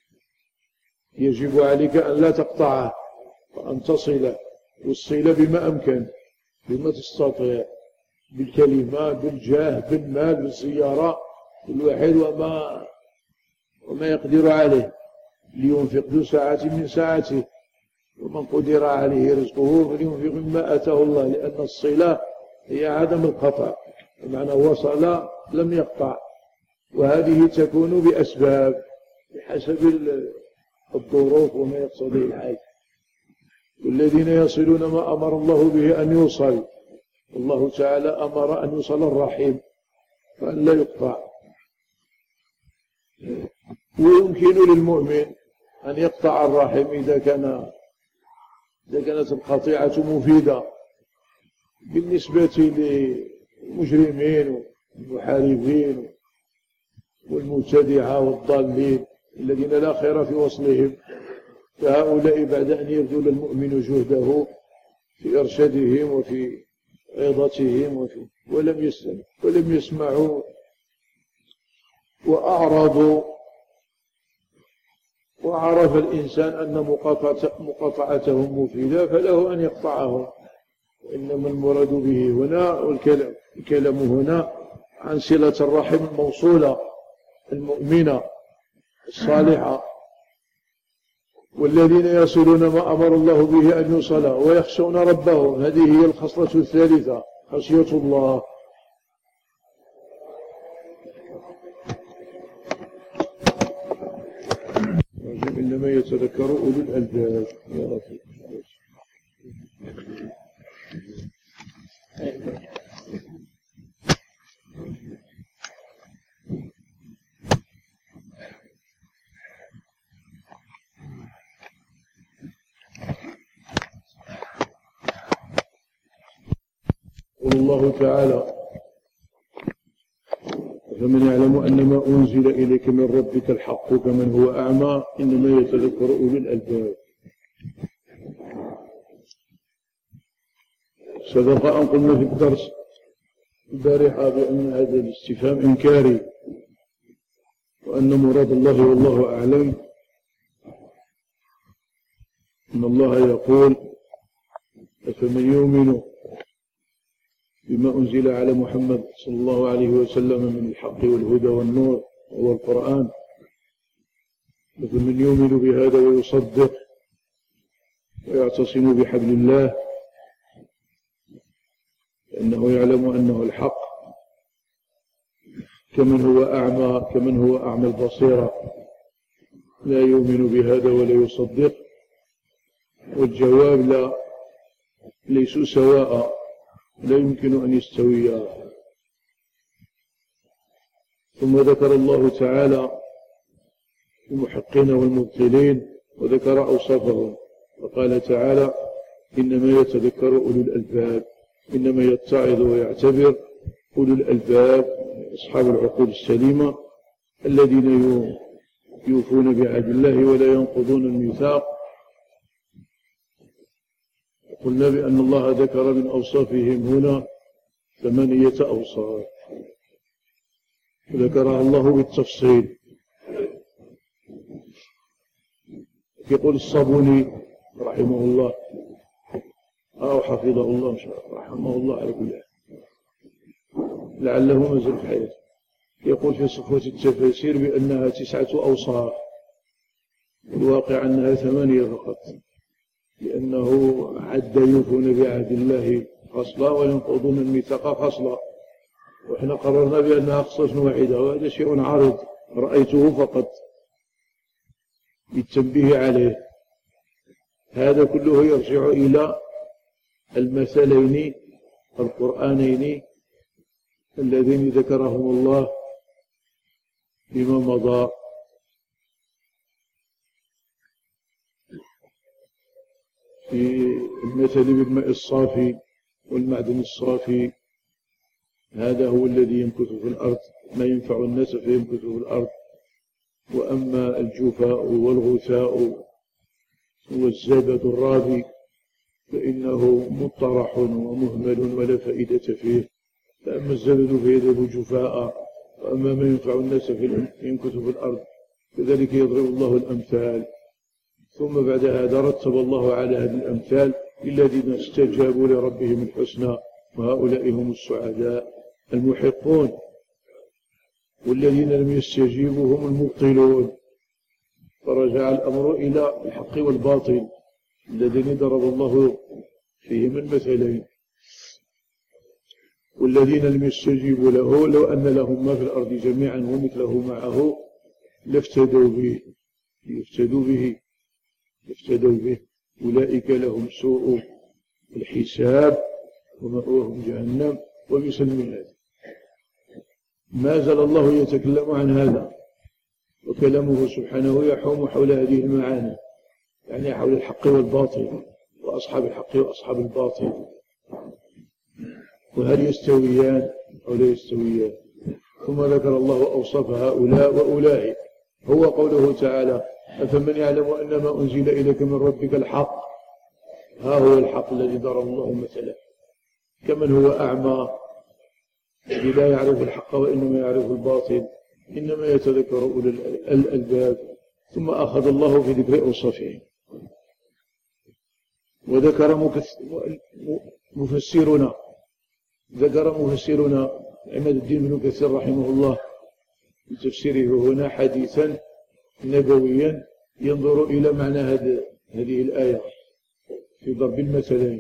يجب عليك أن لا تقطعه وأن تصله، والصلة بما أمكن بما تستطيع، بالكلمة، بالجاه، بالمال، بالسيارة، الواحد وما وما يقدر عليه، لينفق ذو ساعة من ساعته ومن قدر عليه رزقه فلينفق مما آتاه الله. لأن الصلة هي عدم القطع، بمعنى وصل لم يقطع. وهذه تكون بأسباب بحسب الظروف وما يقتضيه الحاجة. والذين يصلون ما أمر الله به أن يوصل، الله تعالى أمر أن يوصل الرحم فأن لا يقطع. ويمكن للمؤمن أن يقطع الرحم إذا كان إذا كانت القطيعة مفيدة بالنسبة للمجرمين والمحاربين والمبتدعة والضالين الذين لا خير في وصلهم، فهؤلاء بعد أن يبذل المؤمن جهده في إرشادهم وفي عظتهم وفي ولم يسمعوا ولم يسمعوا وأعرضوا، وعرف الإنسان أن مقاطعتهم مفيدة فله أن يقطعهم. وإنما المراد به هنا والكلام الكلام هنا عن صلة الرحم الموصولة المؤمنة الصالحة. والذين يصلون ما أمر الله به أن يوصل ويخشون ربهم، هذه هي الخصلة الثالثة، خشية الله. إنما يتذكر أولو الألباب. يا رفيق قول الله تعالى: فمن يعلم أن ما أنزل إليك من ربك الحق كمن هو أعمى إنما يتذكر أولو الألباب. سبق أن قلنا في الدرس البارحة بأن هذا الاستفهام إنكاري، وأن مراد الله والله أعلم أن الله يقول: فمن يؤمن بما أنزل على محمد صلى الله عليه وسلم من الحق والهدى والنور وهو القرآن، فمن يؤمن بهذا ويصدق ويعتصم بحبل الله لأنه يعلم أنه الحق، كمن هو أعمى كمن هو أعمى البصيرة لا يؤمن بهذا ولا يصدق. والجواب: لا، ليسوا سواء، لا يمكن أن يستويا. ثم ذكر الله تعالى المحقين والمبطلين وذكر أوصافهم، فقال تعالى: إنما يتذكر أولو الألباب، إنما يتعظ ويعتبر أولو الألباب أصحاب العقول السليمة الذين يوفون بعهد الله ولا ينقضون الميثاق. قلنا بأن الله ذكر من أوصافهم هنا ثمانية أوصاف ذكرها الله بالتفصيل. يقول الصابوني رحمه الله أو حفظه الله رحمه الله على كل حال، لعله مازال في حياته، يقول في صفوة التفاسير بأنها تسعة أوصاف، الواقع أنها ثمانية فقط، لأنه عد يوفون بعهد الله خصلة وينقضون الميثاق خصلة، وإحنا قررنا بأنها قصة واحدة، وهذا شيء عارض رأيته فقط بالتنبيه عليه. هذا كله يرجع إلى المثلين القرآنين اللذين ذكرهم الله فيما مضى. في المثل بالماء الصافي والمعدن الصافي، هذا هو الذي يمكث في الأرض، ما ينفع الناس فيمكث في الأرض. وأما الجفاء والغثاء والزبد الرابي فإنه مطرح ومهمل ولا فائدة فيه. فأما الزبد فيذهب جفاء، وأما ما ينفع الناس فيمكث في الأرض. كذلك يضرب الله الأمثال. ثم بعد هذا رتب الله على هذه الأمثال الذين استجابوا لربهم الحسنى، وهؤلاء هم السعداء المحقون، والذين لم يستجيبوا هم المبطلون. فرجع الأمر إلى الحق والباطل الذين ضرب الله فيهم المثلين. والذين لم يستجيبوا له لو أن لهم ما في الأرض جميعا ومثله معه لافتدوا به يفتدوا به يفتدوا به أولئك لهم سوء الحساب ومأواهم جهنم وبئس المهاد. ما زال الله يتكلم عن هذا، وكلامه سبحانه يحوم حول هذه المعاني، يعني حول الحق والباطل وأصحاب الحق وأصحاب الباطل، وهل يستويان أو لا يستويان. ثم ذكر الله أوصاف هؤلاء وأولئك، هو قوله تعالى: أفمن يعلم أن ما أنزل إليك من ربك الحق. ها هو الحق الذي ضرب الله مثلا، كمن هو أعمى الذي لا يعرف الحق وإنما يعرف الباطل، إنما يتذكر أولي الألباب. ثم أخذ الله في ذكر أوصافهم، وذكر مفسرنا ذكر مفسرنا عماد الدين بن كثير رحمه الله في تفسيره هنا حديثا نبويا ينظر إلى معنى هذه الآية في ضرب المثلين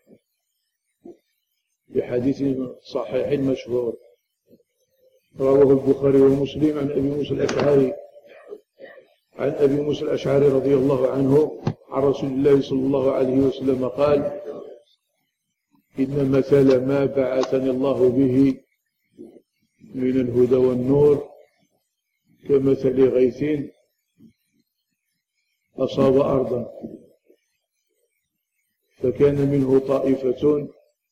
بحديث صحيح مشهور رواه البخاري ومسلم عن أبي موسى الأشعري عن أبي موسى الأشعري رضي الله عنه عن رسول الله صلى الله عليه وسلم قال: إن مثل ما بعثني الله به من الهدى والنور كمثل غيث أصاب أرضا فكان منه طائفة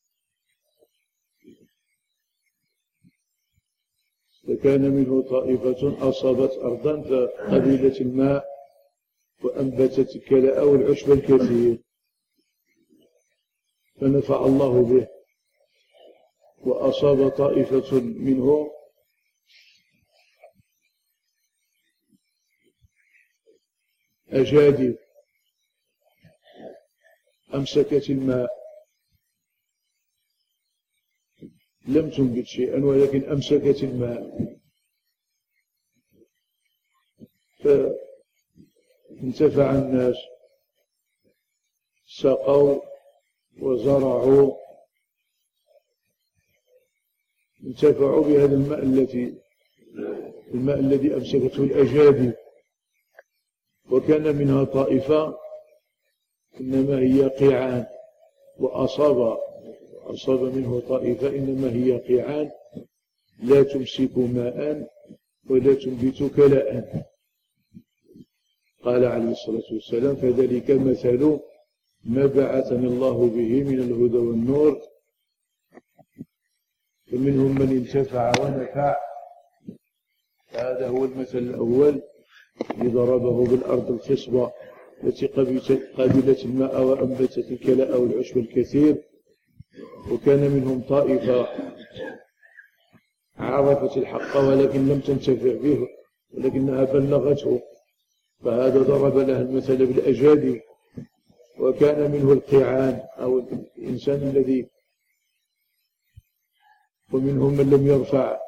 فكان منه طائفة أصابت أرضا فقبلت الماء وأنبتت الكلاء والعشب الكثير فنفع الله به، وأصاب طائفة منه أجادب أمسكت الماء، لم تنبت شيئا ولكن أمسكت الماء، فانتفع الناس، سقوا وزرعوا، انتفعوا بهذا الماء الذي الماء الذي أمسكته الأجادب. وكان منها طائفة إنما هي قيعان، وأصاب أصاب منه طائفة إنما هي قيعان لا تمسك ماء ولا تنبت كلاء. قال عليه الصلاة والسلام: فذلك مثل ما بعثني الله به من الهدى والنور، فمنهم من انتفع ونفع. هذا هو المثل الأول الذي ضربه بالأرض الخصبة التي قبلت الماء وأنبتت الكلاء والعشب الكثير. وكان منهم طائفة عرفت الحق ولكن لم تنتفع به ولكنها بلغته، فهذا ضرب لها المثل بالأجادب. وكان منه القيعان أو الإنسان الذي ومنهم من لم يرفع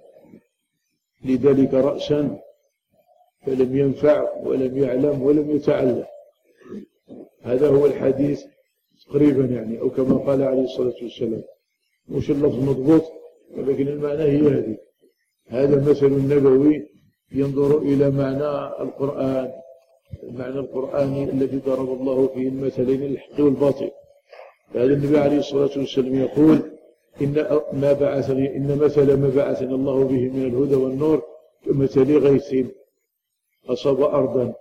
لذلك رأسا فلم ينفع ولم يعلم ولم يتعلم. هذا هو الحديث تقريبا، يعني أو كما قال عليه الصلاة والسلام، مش اللفظ مضبوط ولكن المعنى هي هذه. هذا مثل نبوي ينظر إلى معنى القرآن، المعنى القرآني الذي ضرب الله فيه المثلين الحق والباطل. فهذا النبي عليه الصلاة والسلام يقول إن ما بعثني إن مثل ما بعثنا الله به من الهدى والنور كمثل غيث أصاب أرضا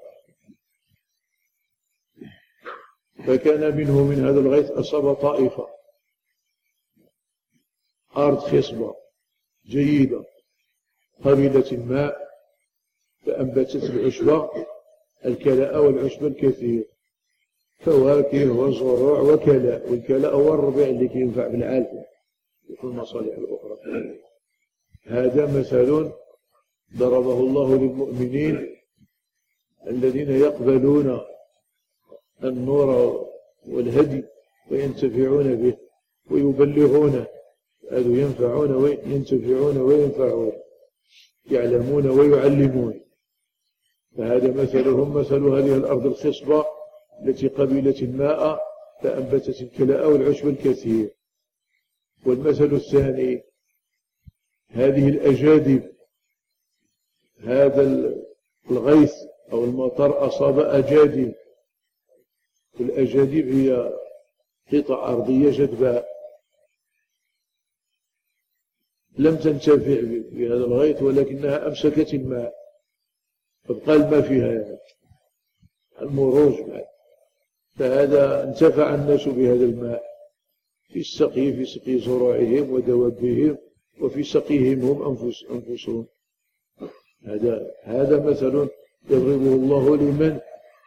فكان منه من هذا الغيث أصاب طائفة، أرض خصبة جيدة قبيلة الماء فأنبتت العشبة الكلاء والعشب الكثير، فواكه وزروع وكلاء، والكلاء هو الربيع اللي كينفع بالعالم وفي المصالح الأخرى. هذا مثل ضربه الله للمؤمنين الذين يقبلون النور والهدي وينتفعون به ويبلغونه، هذو ينفعون وينتفعون وينفعون، يعلمون ويعلمون. فهذا مثلهم مثل هذه الأرض الخصبة التي قبلت الماء فأنبتت الكلاء والعشب الكثير. والمثل الثاني هذه الأجادب، هذا الغيث أو المطر أصاب أجادب، والأجادب هي قطع أرضية جدباء لم تنتفع بهذا الغيث ولكنها أمسكت الماء فبقى الماء فيها يعني المروج معه، فهذا انتفع الناس بهذا الماء في السقي، في سقي زروعهم ودوابهم وفي سقيهم هم أنفس أنفسهم. هذا هذا مثل يضربه الله لمن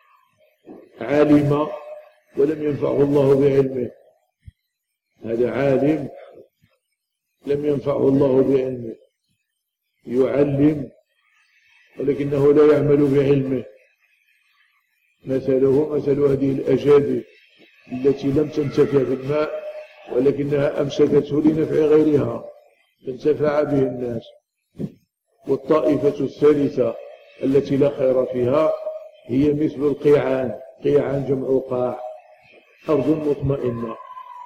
علم ولم ينفعه الله بعلمه. هذا عالم لم ينفعه الله بعلمه، يعلم ولكنه لا يعمل بعلمه. مثله مثل هذه الأجادب التي لم تنتفع بالماء ولكنها أمسكته لنفع غيرها فانتفع به الناس. والطائفة الثالثة التي لا خير فيها هي مثل القيعان، قيعان جمع قاع، أرض مطمئنة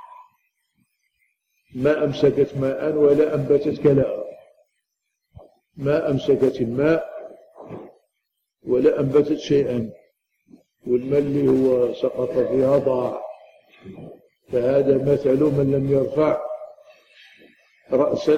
ما أمسكت ماء ولا أنبتت كلاء، ما أمسكت الماء ولا أنبتت شيئا، والماء اللي هو سقط فيها ضاع. فهذا مثل من لم يرفع رأسا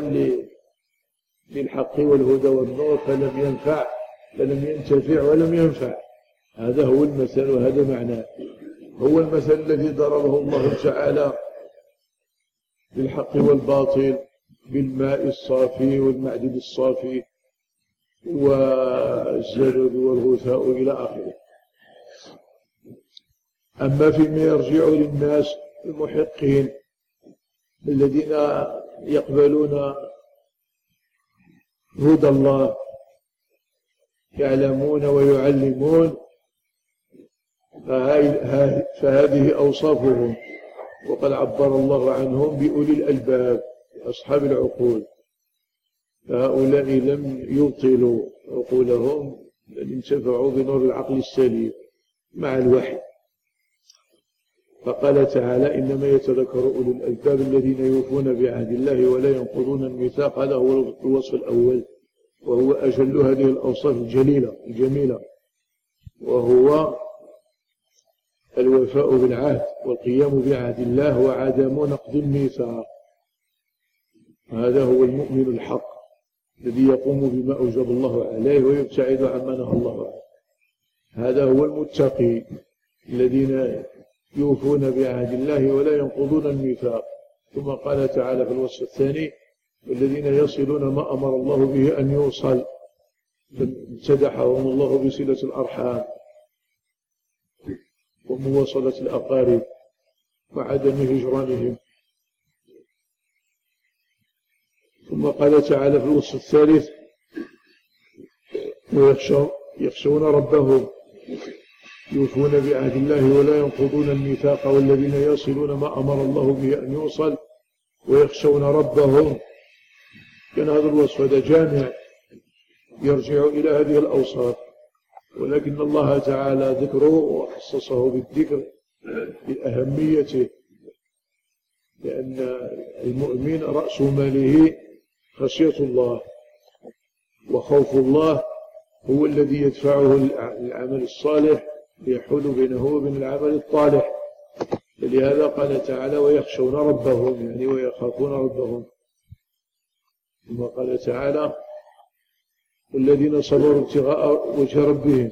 للحق والهدى والنور فلم ينفع فلم ينتفع ولم ينفع. هذا هو المثل وهذا معناه. هو المثل الذي ضربه الله تعالى بالحق والباطل، بالماء الصافي والمعدن الصافي والزلل والغثاء إلى آخره. أما فيما يرجع للناس المحقين الذين يقبلون هدى الله يعلمون ويعلمون فهذه أوصافهم، وقد عبر الله عنهم بأولي الألباب أصحاب العقول. فهؤلاء لم يبطلوا عقولهم بل انتفعوا بنور العقل السليم مع الوحي. فقال تعالى إنما يتذكر أولو الألباب الذين يوفون بعهد الله ولا ينقضون الميثاق. هذا هو الوصف الأول وهو أجل هذه الأوصاف الجليلة الجميلة، وهو الوفاء بالعهد والقيام بعهد الله وعدم نقض الميثاق. هذا هو المؤمن الحق الذي يقوم بما أوجب الله عليه ويبتعد عما نهى الله عنه. هذا هو المتقي الذين يوفون بعهد الله ولا ينقضون الميثاق. ثم قال تعالى في الوصف الثاني والذين يصلون ما أمر الله به أن يوصل، امتدحهم الله بصلة الأرحام ومواصلة الأقارب وعدم هجرانهم. ثم قال تعالى في الوصف الثالث ويخشون ربهم يوفون بعهد الله ولا ينقضون الميثاق والذين يصلون ما أمر الله به أن يوصل ويخشون ربهم. كان هذا الوصف هذا جامع يرجع إلى هذه الأوصاف، ولكن الله تعالى ذكره وخصصه بالذكر لأهميته، لأن المؤمن رأس ماله خشية الله وخوف الله هو الذي يدفعه العمل الصالح ليحول بينه وبين العمل الطالح. فلهذا قال تعالى ويخشون ربهم، يعني ويخافون ربهم. ثم قال تعالى والذين صبروا ابتغاء وجه ربهم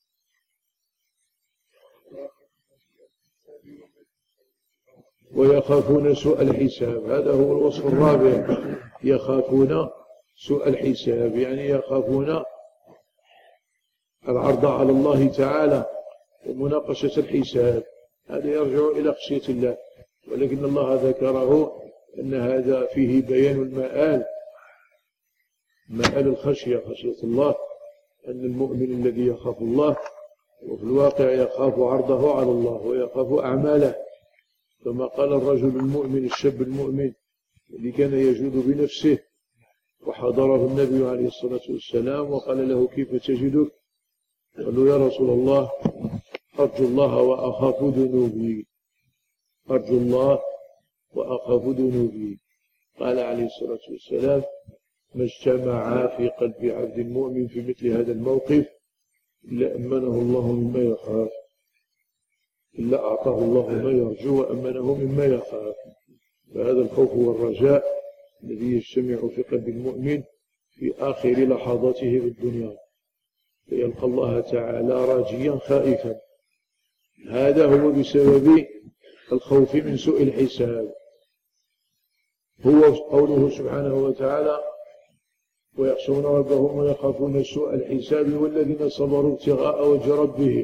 ويخافون سوء الحساب. هذا هو الوصف الرابع، يخافون سوء الحساب، يعني يخافون العرض على الله تعالى ومناقشة الحساب. هذا يرجع إلى خشية الله، ولكن الله ذكره أن هذا فيه بيان المآل، مآل الخشية، خشية الله، أن المؤمن الذي يخاف الله وفي الواقع يخاف عرضه على الله ويخاف أعماله، كما قال الرجل المؤمن الشاب المؤمن الذي كان يجود بنفسه وحضره النبي عليه الصلاة والسلام وقال له كيف تجدك؟ قال له يا رسول الله أرجو الله وأخاف ذنوبي، أرجو الله وأخاف ذنوبي. قال عليه الصلاة والسلام ما اجتمع في قلب عبد المؤمن في مثل هذا الموقف إلا أمنه الله مما يخاف، إلا أعطاه الله ما يرجو وأمنه مما يخاف. فهذا الخوف والرجاء الذي يجتمع في قلب المؤمن في آخر لحظاته في الدنيا فيلقى الله تعالى راجيا خائفا. هذا هو بسبب الخوف من سوء الحساب. هو قوله سبحانه وتعالى ويخشون ربهم ويخافون سوء الحساب والذين صبروا ابتغاء وجه ربهم.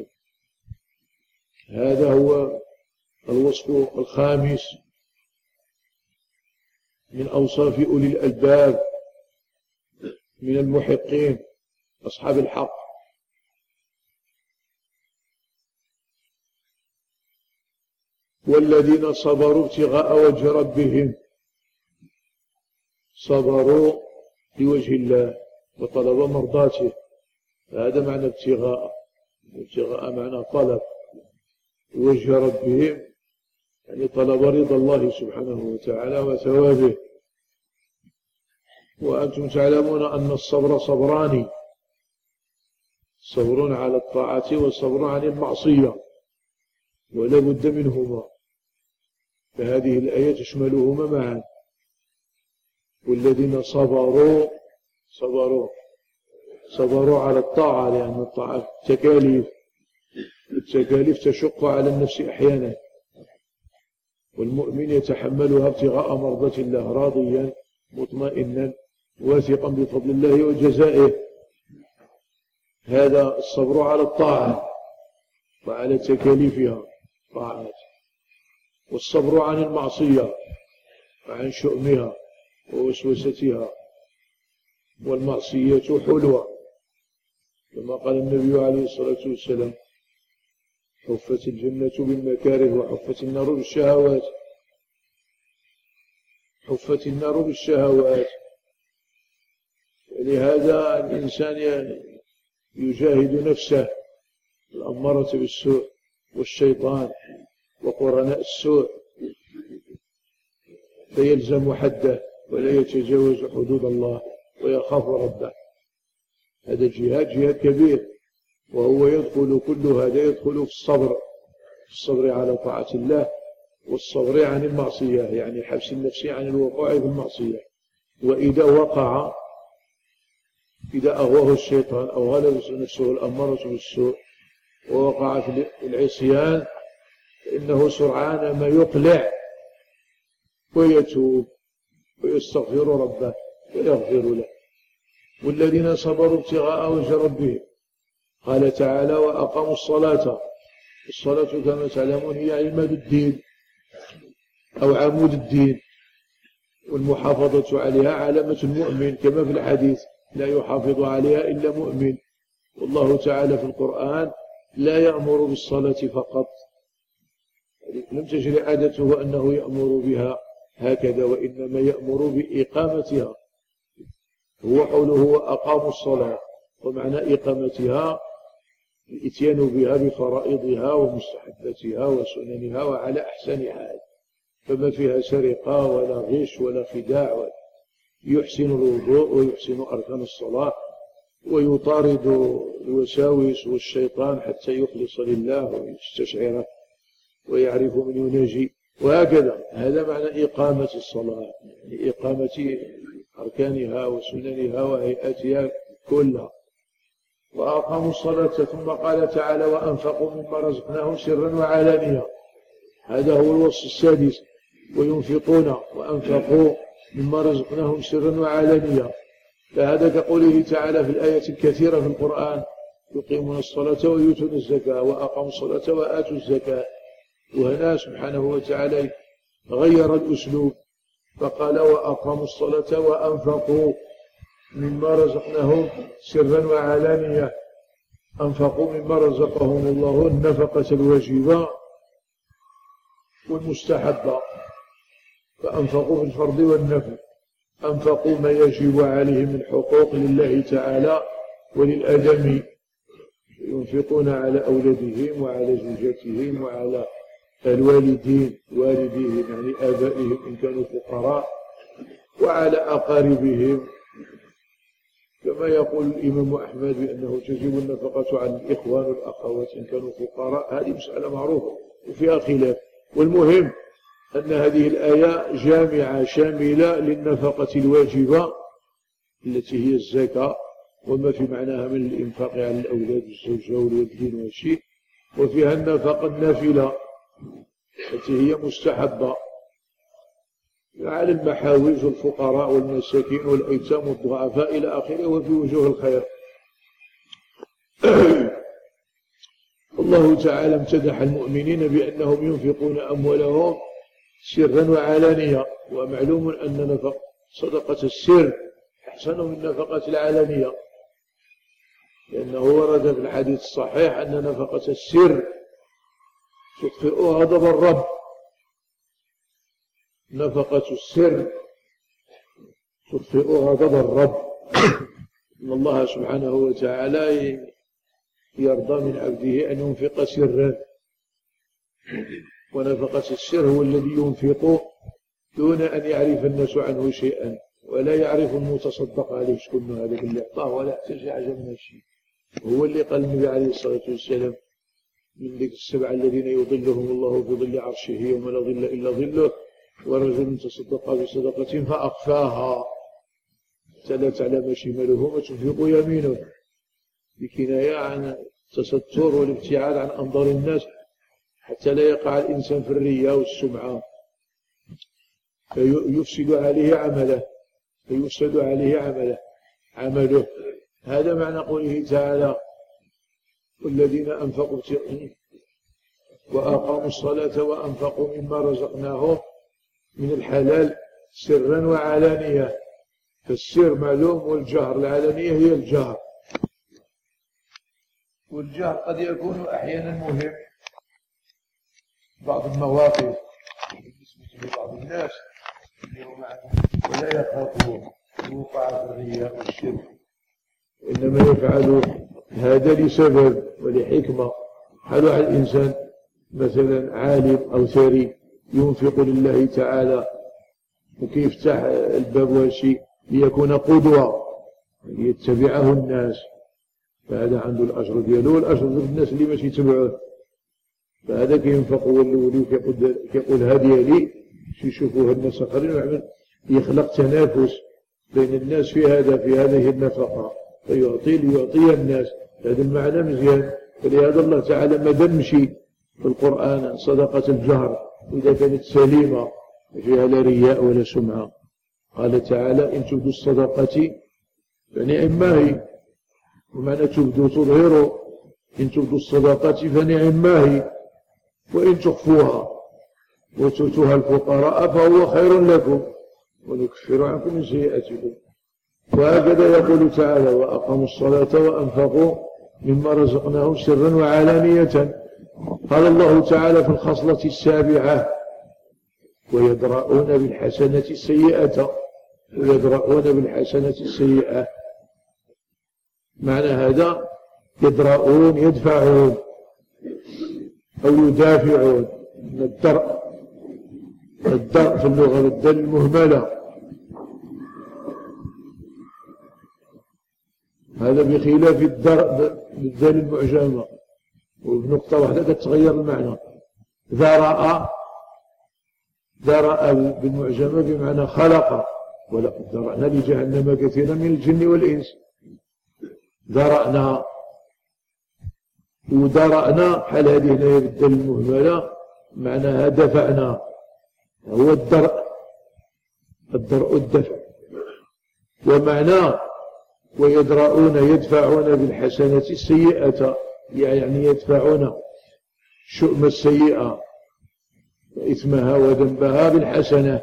هذا هو الوصف الخامس من أوصاف أولي الألباب من المحقين أصحاب الحق. والذين صبروا ابتغاء وجه ربهم، صبروا لوجه الله وطلب مرضاته. هذا معنى ابتغاء، ابتغاء معنى طلب، وجه ربهم يعني طلب رضا الله سبحانه وتعالى وثوابه. وأنتم تعلمون أن الصبر صبران، صبر على الطاعة وصبر عن المعصية، ولا بد منهما، فهذه الآية تشملهما معا. والذين صبروا صبروا صبروا على الطاعة، لأن الطاعة تكاليف، التكاليف تشق على النفس أحيانا، والمؤمن يتحملها ابتغاء مرضة الله راضيا مطمئنا واثقا بفضل الله وجزائه. هذا الصبر على الطاعة وعلى تكاليفها طاعات، والصبر عن المعصية وعن شؤمها ووسوستها. والمعصية حلوة كما قال النبي عليه الصلاة والسلام حفت الجنة بالمكاره وحفت النار بالشهوات. حفت النار بالشهوات، لهذا الإنسان يجاهد نفسه الأمارة بالسوء والشيطان وقرناء السوء فيلزم حده ولا يتجاوز حدود الله ويخاف ربه. هذا جهاد جهاد كبير، وهو يدخل كل هذا يدخل في الصبر، في الصبر على طاعة الله والصبر عن المعصية، يعني حبس النفس عن الوقوع في المعصية. وإذا وقع، إذا أغواه الشيطان أو غلب نفسه الأمارة بالسوء ووقع في العصيان فإنه سرعان ما يقلع ويتوب ويستغفر ربه ويغفر له. والذين صبروا ابتغاء وجه ربهم قال تعالى وأقاموا الصلاة. الصلاة كما تعلمون هي عماد الدين أو عمود الدين، والمحافظة عليها علامة المؤمن كما في الحديث لا يحافظ عليها إلا مؤمن. والله تعالى في القرآن لا يأمر بالصلاة فقط، لم تجري عادته أنه يأمر بها هكذا، وإنما يأمر بإقامتها. هو قوله وأقاموا الصلاة، ومعنى إقامتها الإتيان بها بفرائضها ومستحباتها وسننها وعلى أحسن حال، فما فيها سرقة ولا غش ولا خداع ولا يحسن الوضوء ويحسن أركان الصلاة ويطارد الوساوس والشيطان حتى يخلص لله ويستشعره ويعرف من يناجي، وهكذا. هذا معنى إقامة الصلاة، يعني إقامة أركانها وسننها وهيئاتها كلها. وأقاموا الصلاة. ثم قال تعالى: وأنفقوا مما رزقناهم سرا وعلانية. هذا هو الوصف السادس: وينفقون وأنفقوا مما رزقناهم سرا وعلانية. فهذا كقوله تعالى في الآية الكثيرة في القرآن: يقيمون الصلاة ويؤتون الزكاة وأقاموا الصلاة وآتوا الزكاة. وهنا سبحانه وتعالى غير الأسلوب فقال: وأقاموا الصلاة وأنفقوا مما رزقناهم سرا وعلانية. أنفقوا مما رزقهم الله النفقة الواجبة والمستحبة، فأنفقوا في الفرض والنفل. أنفقوا ما يجب عليهم من حقوق لله تعالى وللآدمي، ينفقون على أولادهم وعلى زوجاتهم وعلى الوالدين والديهم يعني آبائهم إن كانوا فقراء، وعلى أقاربهم، كما يقول الإمام أحمد بأنه تجب النفقة على الإخوان والأخوات إن كانوا فقراء. هذه مسألة معروفة وفيها خلاف، والمهم أن هذه الآية جامعة شاملة للنفقة الواجبة التي هي الزكاة وما في معناها من الإنفاق على الأولاد والزوجة والوالدين والشيء، وفيها النفقة النافلة التي هي مستحبة على المحاوج والفقراء والمساكين والأيتام والضعفاء إلى آخره، وفي وجوه الخير. الله تعالى امتدح المؤمنين بأنهم ينفقون أموالهم سرا وعلانية، ومعلوم أن نفق صدقة السر أحسن من نفقة العلانية، لأنه ورد في الحديث الصحيح أن نفقة السر تطفئ غضب الرب. نفقة السر تطفئ غضب الرب. إن الله سبحانه وتعالى يرضى من عبده أن ينفق سرا، ونفقة السر هو الذي ينفق دون أن يعرف الناس عنه شيئا، ولا يعرف المتصدق عليه شكون هذا اللي أعطاه ولا احتاج حاجة من الشيء. هو اللي قال النبي عليه الصلاة والسلام: من ذلك السبعة الذين يظلهم الله في ظل عرشه يوم لا ظل إلا ظله، ورجل تصدق بصدقة فأخفاها حتى لا تعلم شماله ما تنفق يمينه، بكناية عن التستر والابتعاد عن أنظار الناس حتى لا يقع الإنسان في الرياء والسمعة فيفسد عليه عمله فيفسد عليه عمله عمله هذا معنى قوله تعالى: والذين أنفقوا وأقاموا الصلاة وأنفقوا مما رزقناهم من الحلال سرا وعلانية. فالسر معلوم، والجهر العلانية هي الجهر، والجهر قد يكون أحيانا مهم بعض المواقف بالنسبة لبعض الناس ولا يخافون وقع في الرياء والشرك، وإنما يفعل هذا لسبب ولحكمة. حال واحد الإنسان مثلا عالم أو ثري ينفق لله تعالى وكيفتح الباب والشيء ليكون قدوة ليتبعه الناس، فهذا عنده الأجر ديالو والأجر ديال الناس اللي ماشي يتبعوه، فهذا كينفق والولي كيقول كيقول هذه لي يشوفوها الناس آخرين ويعمل يخلق تنافس بين الناس في هذا في هذه النفقة فيعطي ليعطي الناس. هذا المعنى مزيان. فلهذا الله تعالى ما دمشي في القرآن صدقة الجهر إذا كانت سليمة فيها لا رياء ولا سمعة. قال تعالى: إن تبدوا الصدقة فنعم ما هي، ومعنى تبدوا تظهروا، إن تبدوا الصدقة فنعم ما هي، وإن تخفوها وتؤتوها الفقراء فهو خير لكم ونكفر عنكم من سيئاتكم. وهكذا يقول تعالى: وأقاموا الصلاة وأنفقوا مما رزقناهم سرا وعلانية. قال الله تعالى في الخصلة السابعة: ويدرؤون بالحسنة السيئة. ويدرؤون بالحسنة السيئة معنى هذا يدرؤون يدفعون أو يدافعون. الدرء الدرء في اللغة بالدال المهملة، هذا بخلاف الدر بالدال المعجمة، وبنقطة واحدة تتغير المعنى. ذرأ ذرأ بالمعجمة بمعنى خلق، ولقد ذرأنا لجهنم كثيرا من الجن والإنس. ذرأنا وذرأنا حال هذه هنا بالدال المهملة معناها دفعنا، هو الدرء، الدرء الدفع. ومعنى ويدرؤون يدفعون بالحسنة السيئة، يعني يدفعون شؤم السيئة وإثمها وذنبها بالحسنة.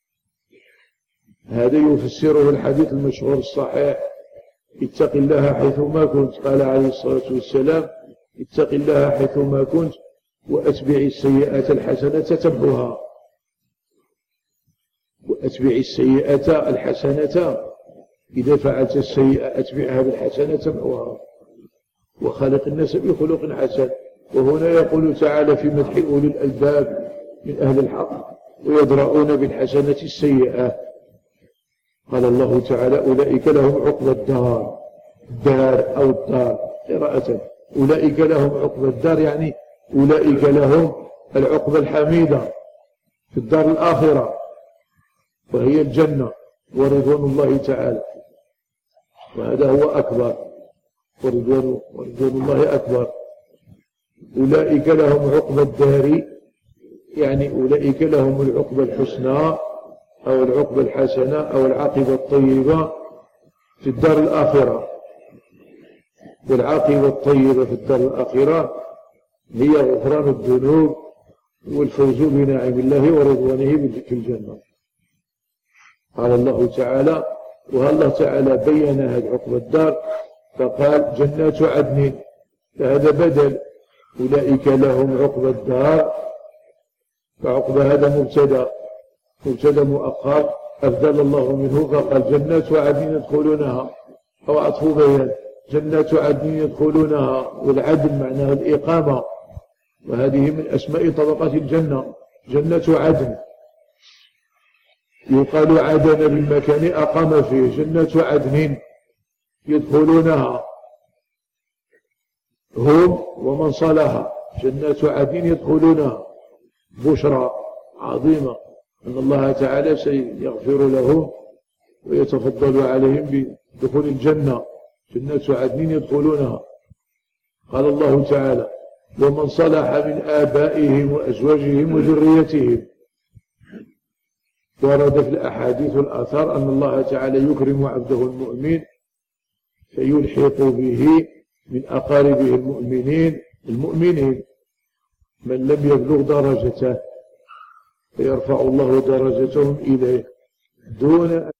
هذا يفسره الحديث المشهور الصحيح: اتق الله حيثما كنت، قال عليه الصلاة والسلام: اتق الله حيثما كنت وأتبع السيئة الحسنة تتبعها. وأتبع السيئة الحسنة، إذا فعلت السيئة أتبعها بالحسنة تمحوها. وخلق الناس بخلق حسن. وهنا يقول تعالى في مدح أولي الألباب من أهل الحق: ويدرؤون بالحسنة السيئة. قال الله تعالى: أولئك لهم عقبى الدار، الدار أو الدار قراءة، أولئك لهم عقبى الدار، يعني أولئك لهم العقبى الحميدة في الدار الآخرة، وهي الجنة ورضوان الله تعالى. وهذا هو أكبر، ورضوان, ورضوان الله أكبر. أولئك لهم عقبى الدار، يعني أولئك لهم العقبى الحسنى أو العقبى الحسنة أو العاقبة الطيبة في الدار الآخرة. والعاقبة الطيبة في الدار الآخرة هي غفران الذنوب والفوز بنعم الله ورضوانه في الجنة. قال الله تعالى، والله تعالى بين هذه عقبى الدار فقال: جنات عدن، فهذا بدل. أولئك لهم عقبى الدار، فعقبى هذا مبتدا مبتدا مؤخر أبدل الله منه، فقال: جنات عدن يدخلونها، أو عطف بيان، جنات عدن يدخلونها. والعدن معناها الإقامة، وهذه من أسماء طبقات الجنة، جنة عدن. يقال عدن بالمكان أقام فيه، جنة عدن يدخلونها هم ومن صلح، جنات عدن يدخلونها. بشرى عظيمة أن الله تعالى سيغفر لهم ويتفضل عليهم بدخول الجنة، جنات عدن يدخلونها. قال الله تعالى: ومن صلح من آبائهم وأزواجهم وذريتهم. ورد في الأحاديث والآثار أن الله تعالى يكرم عبده المؤمن فيلحق به من أقاربه المؤمنين المؤمنين من لم يبلغ درجته، فيرفع الله درجتهم إليه دون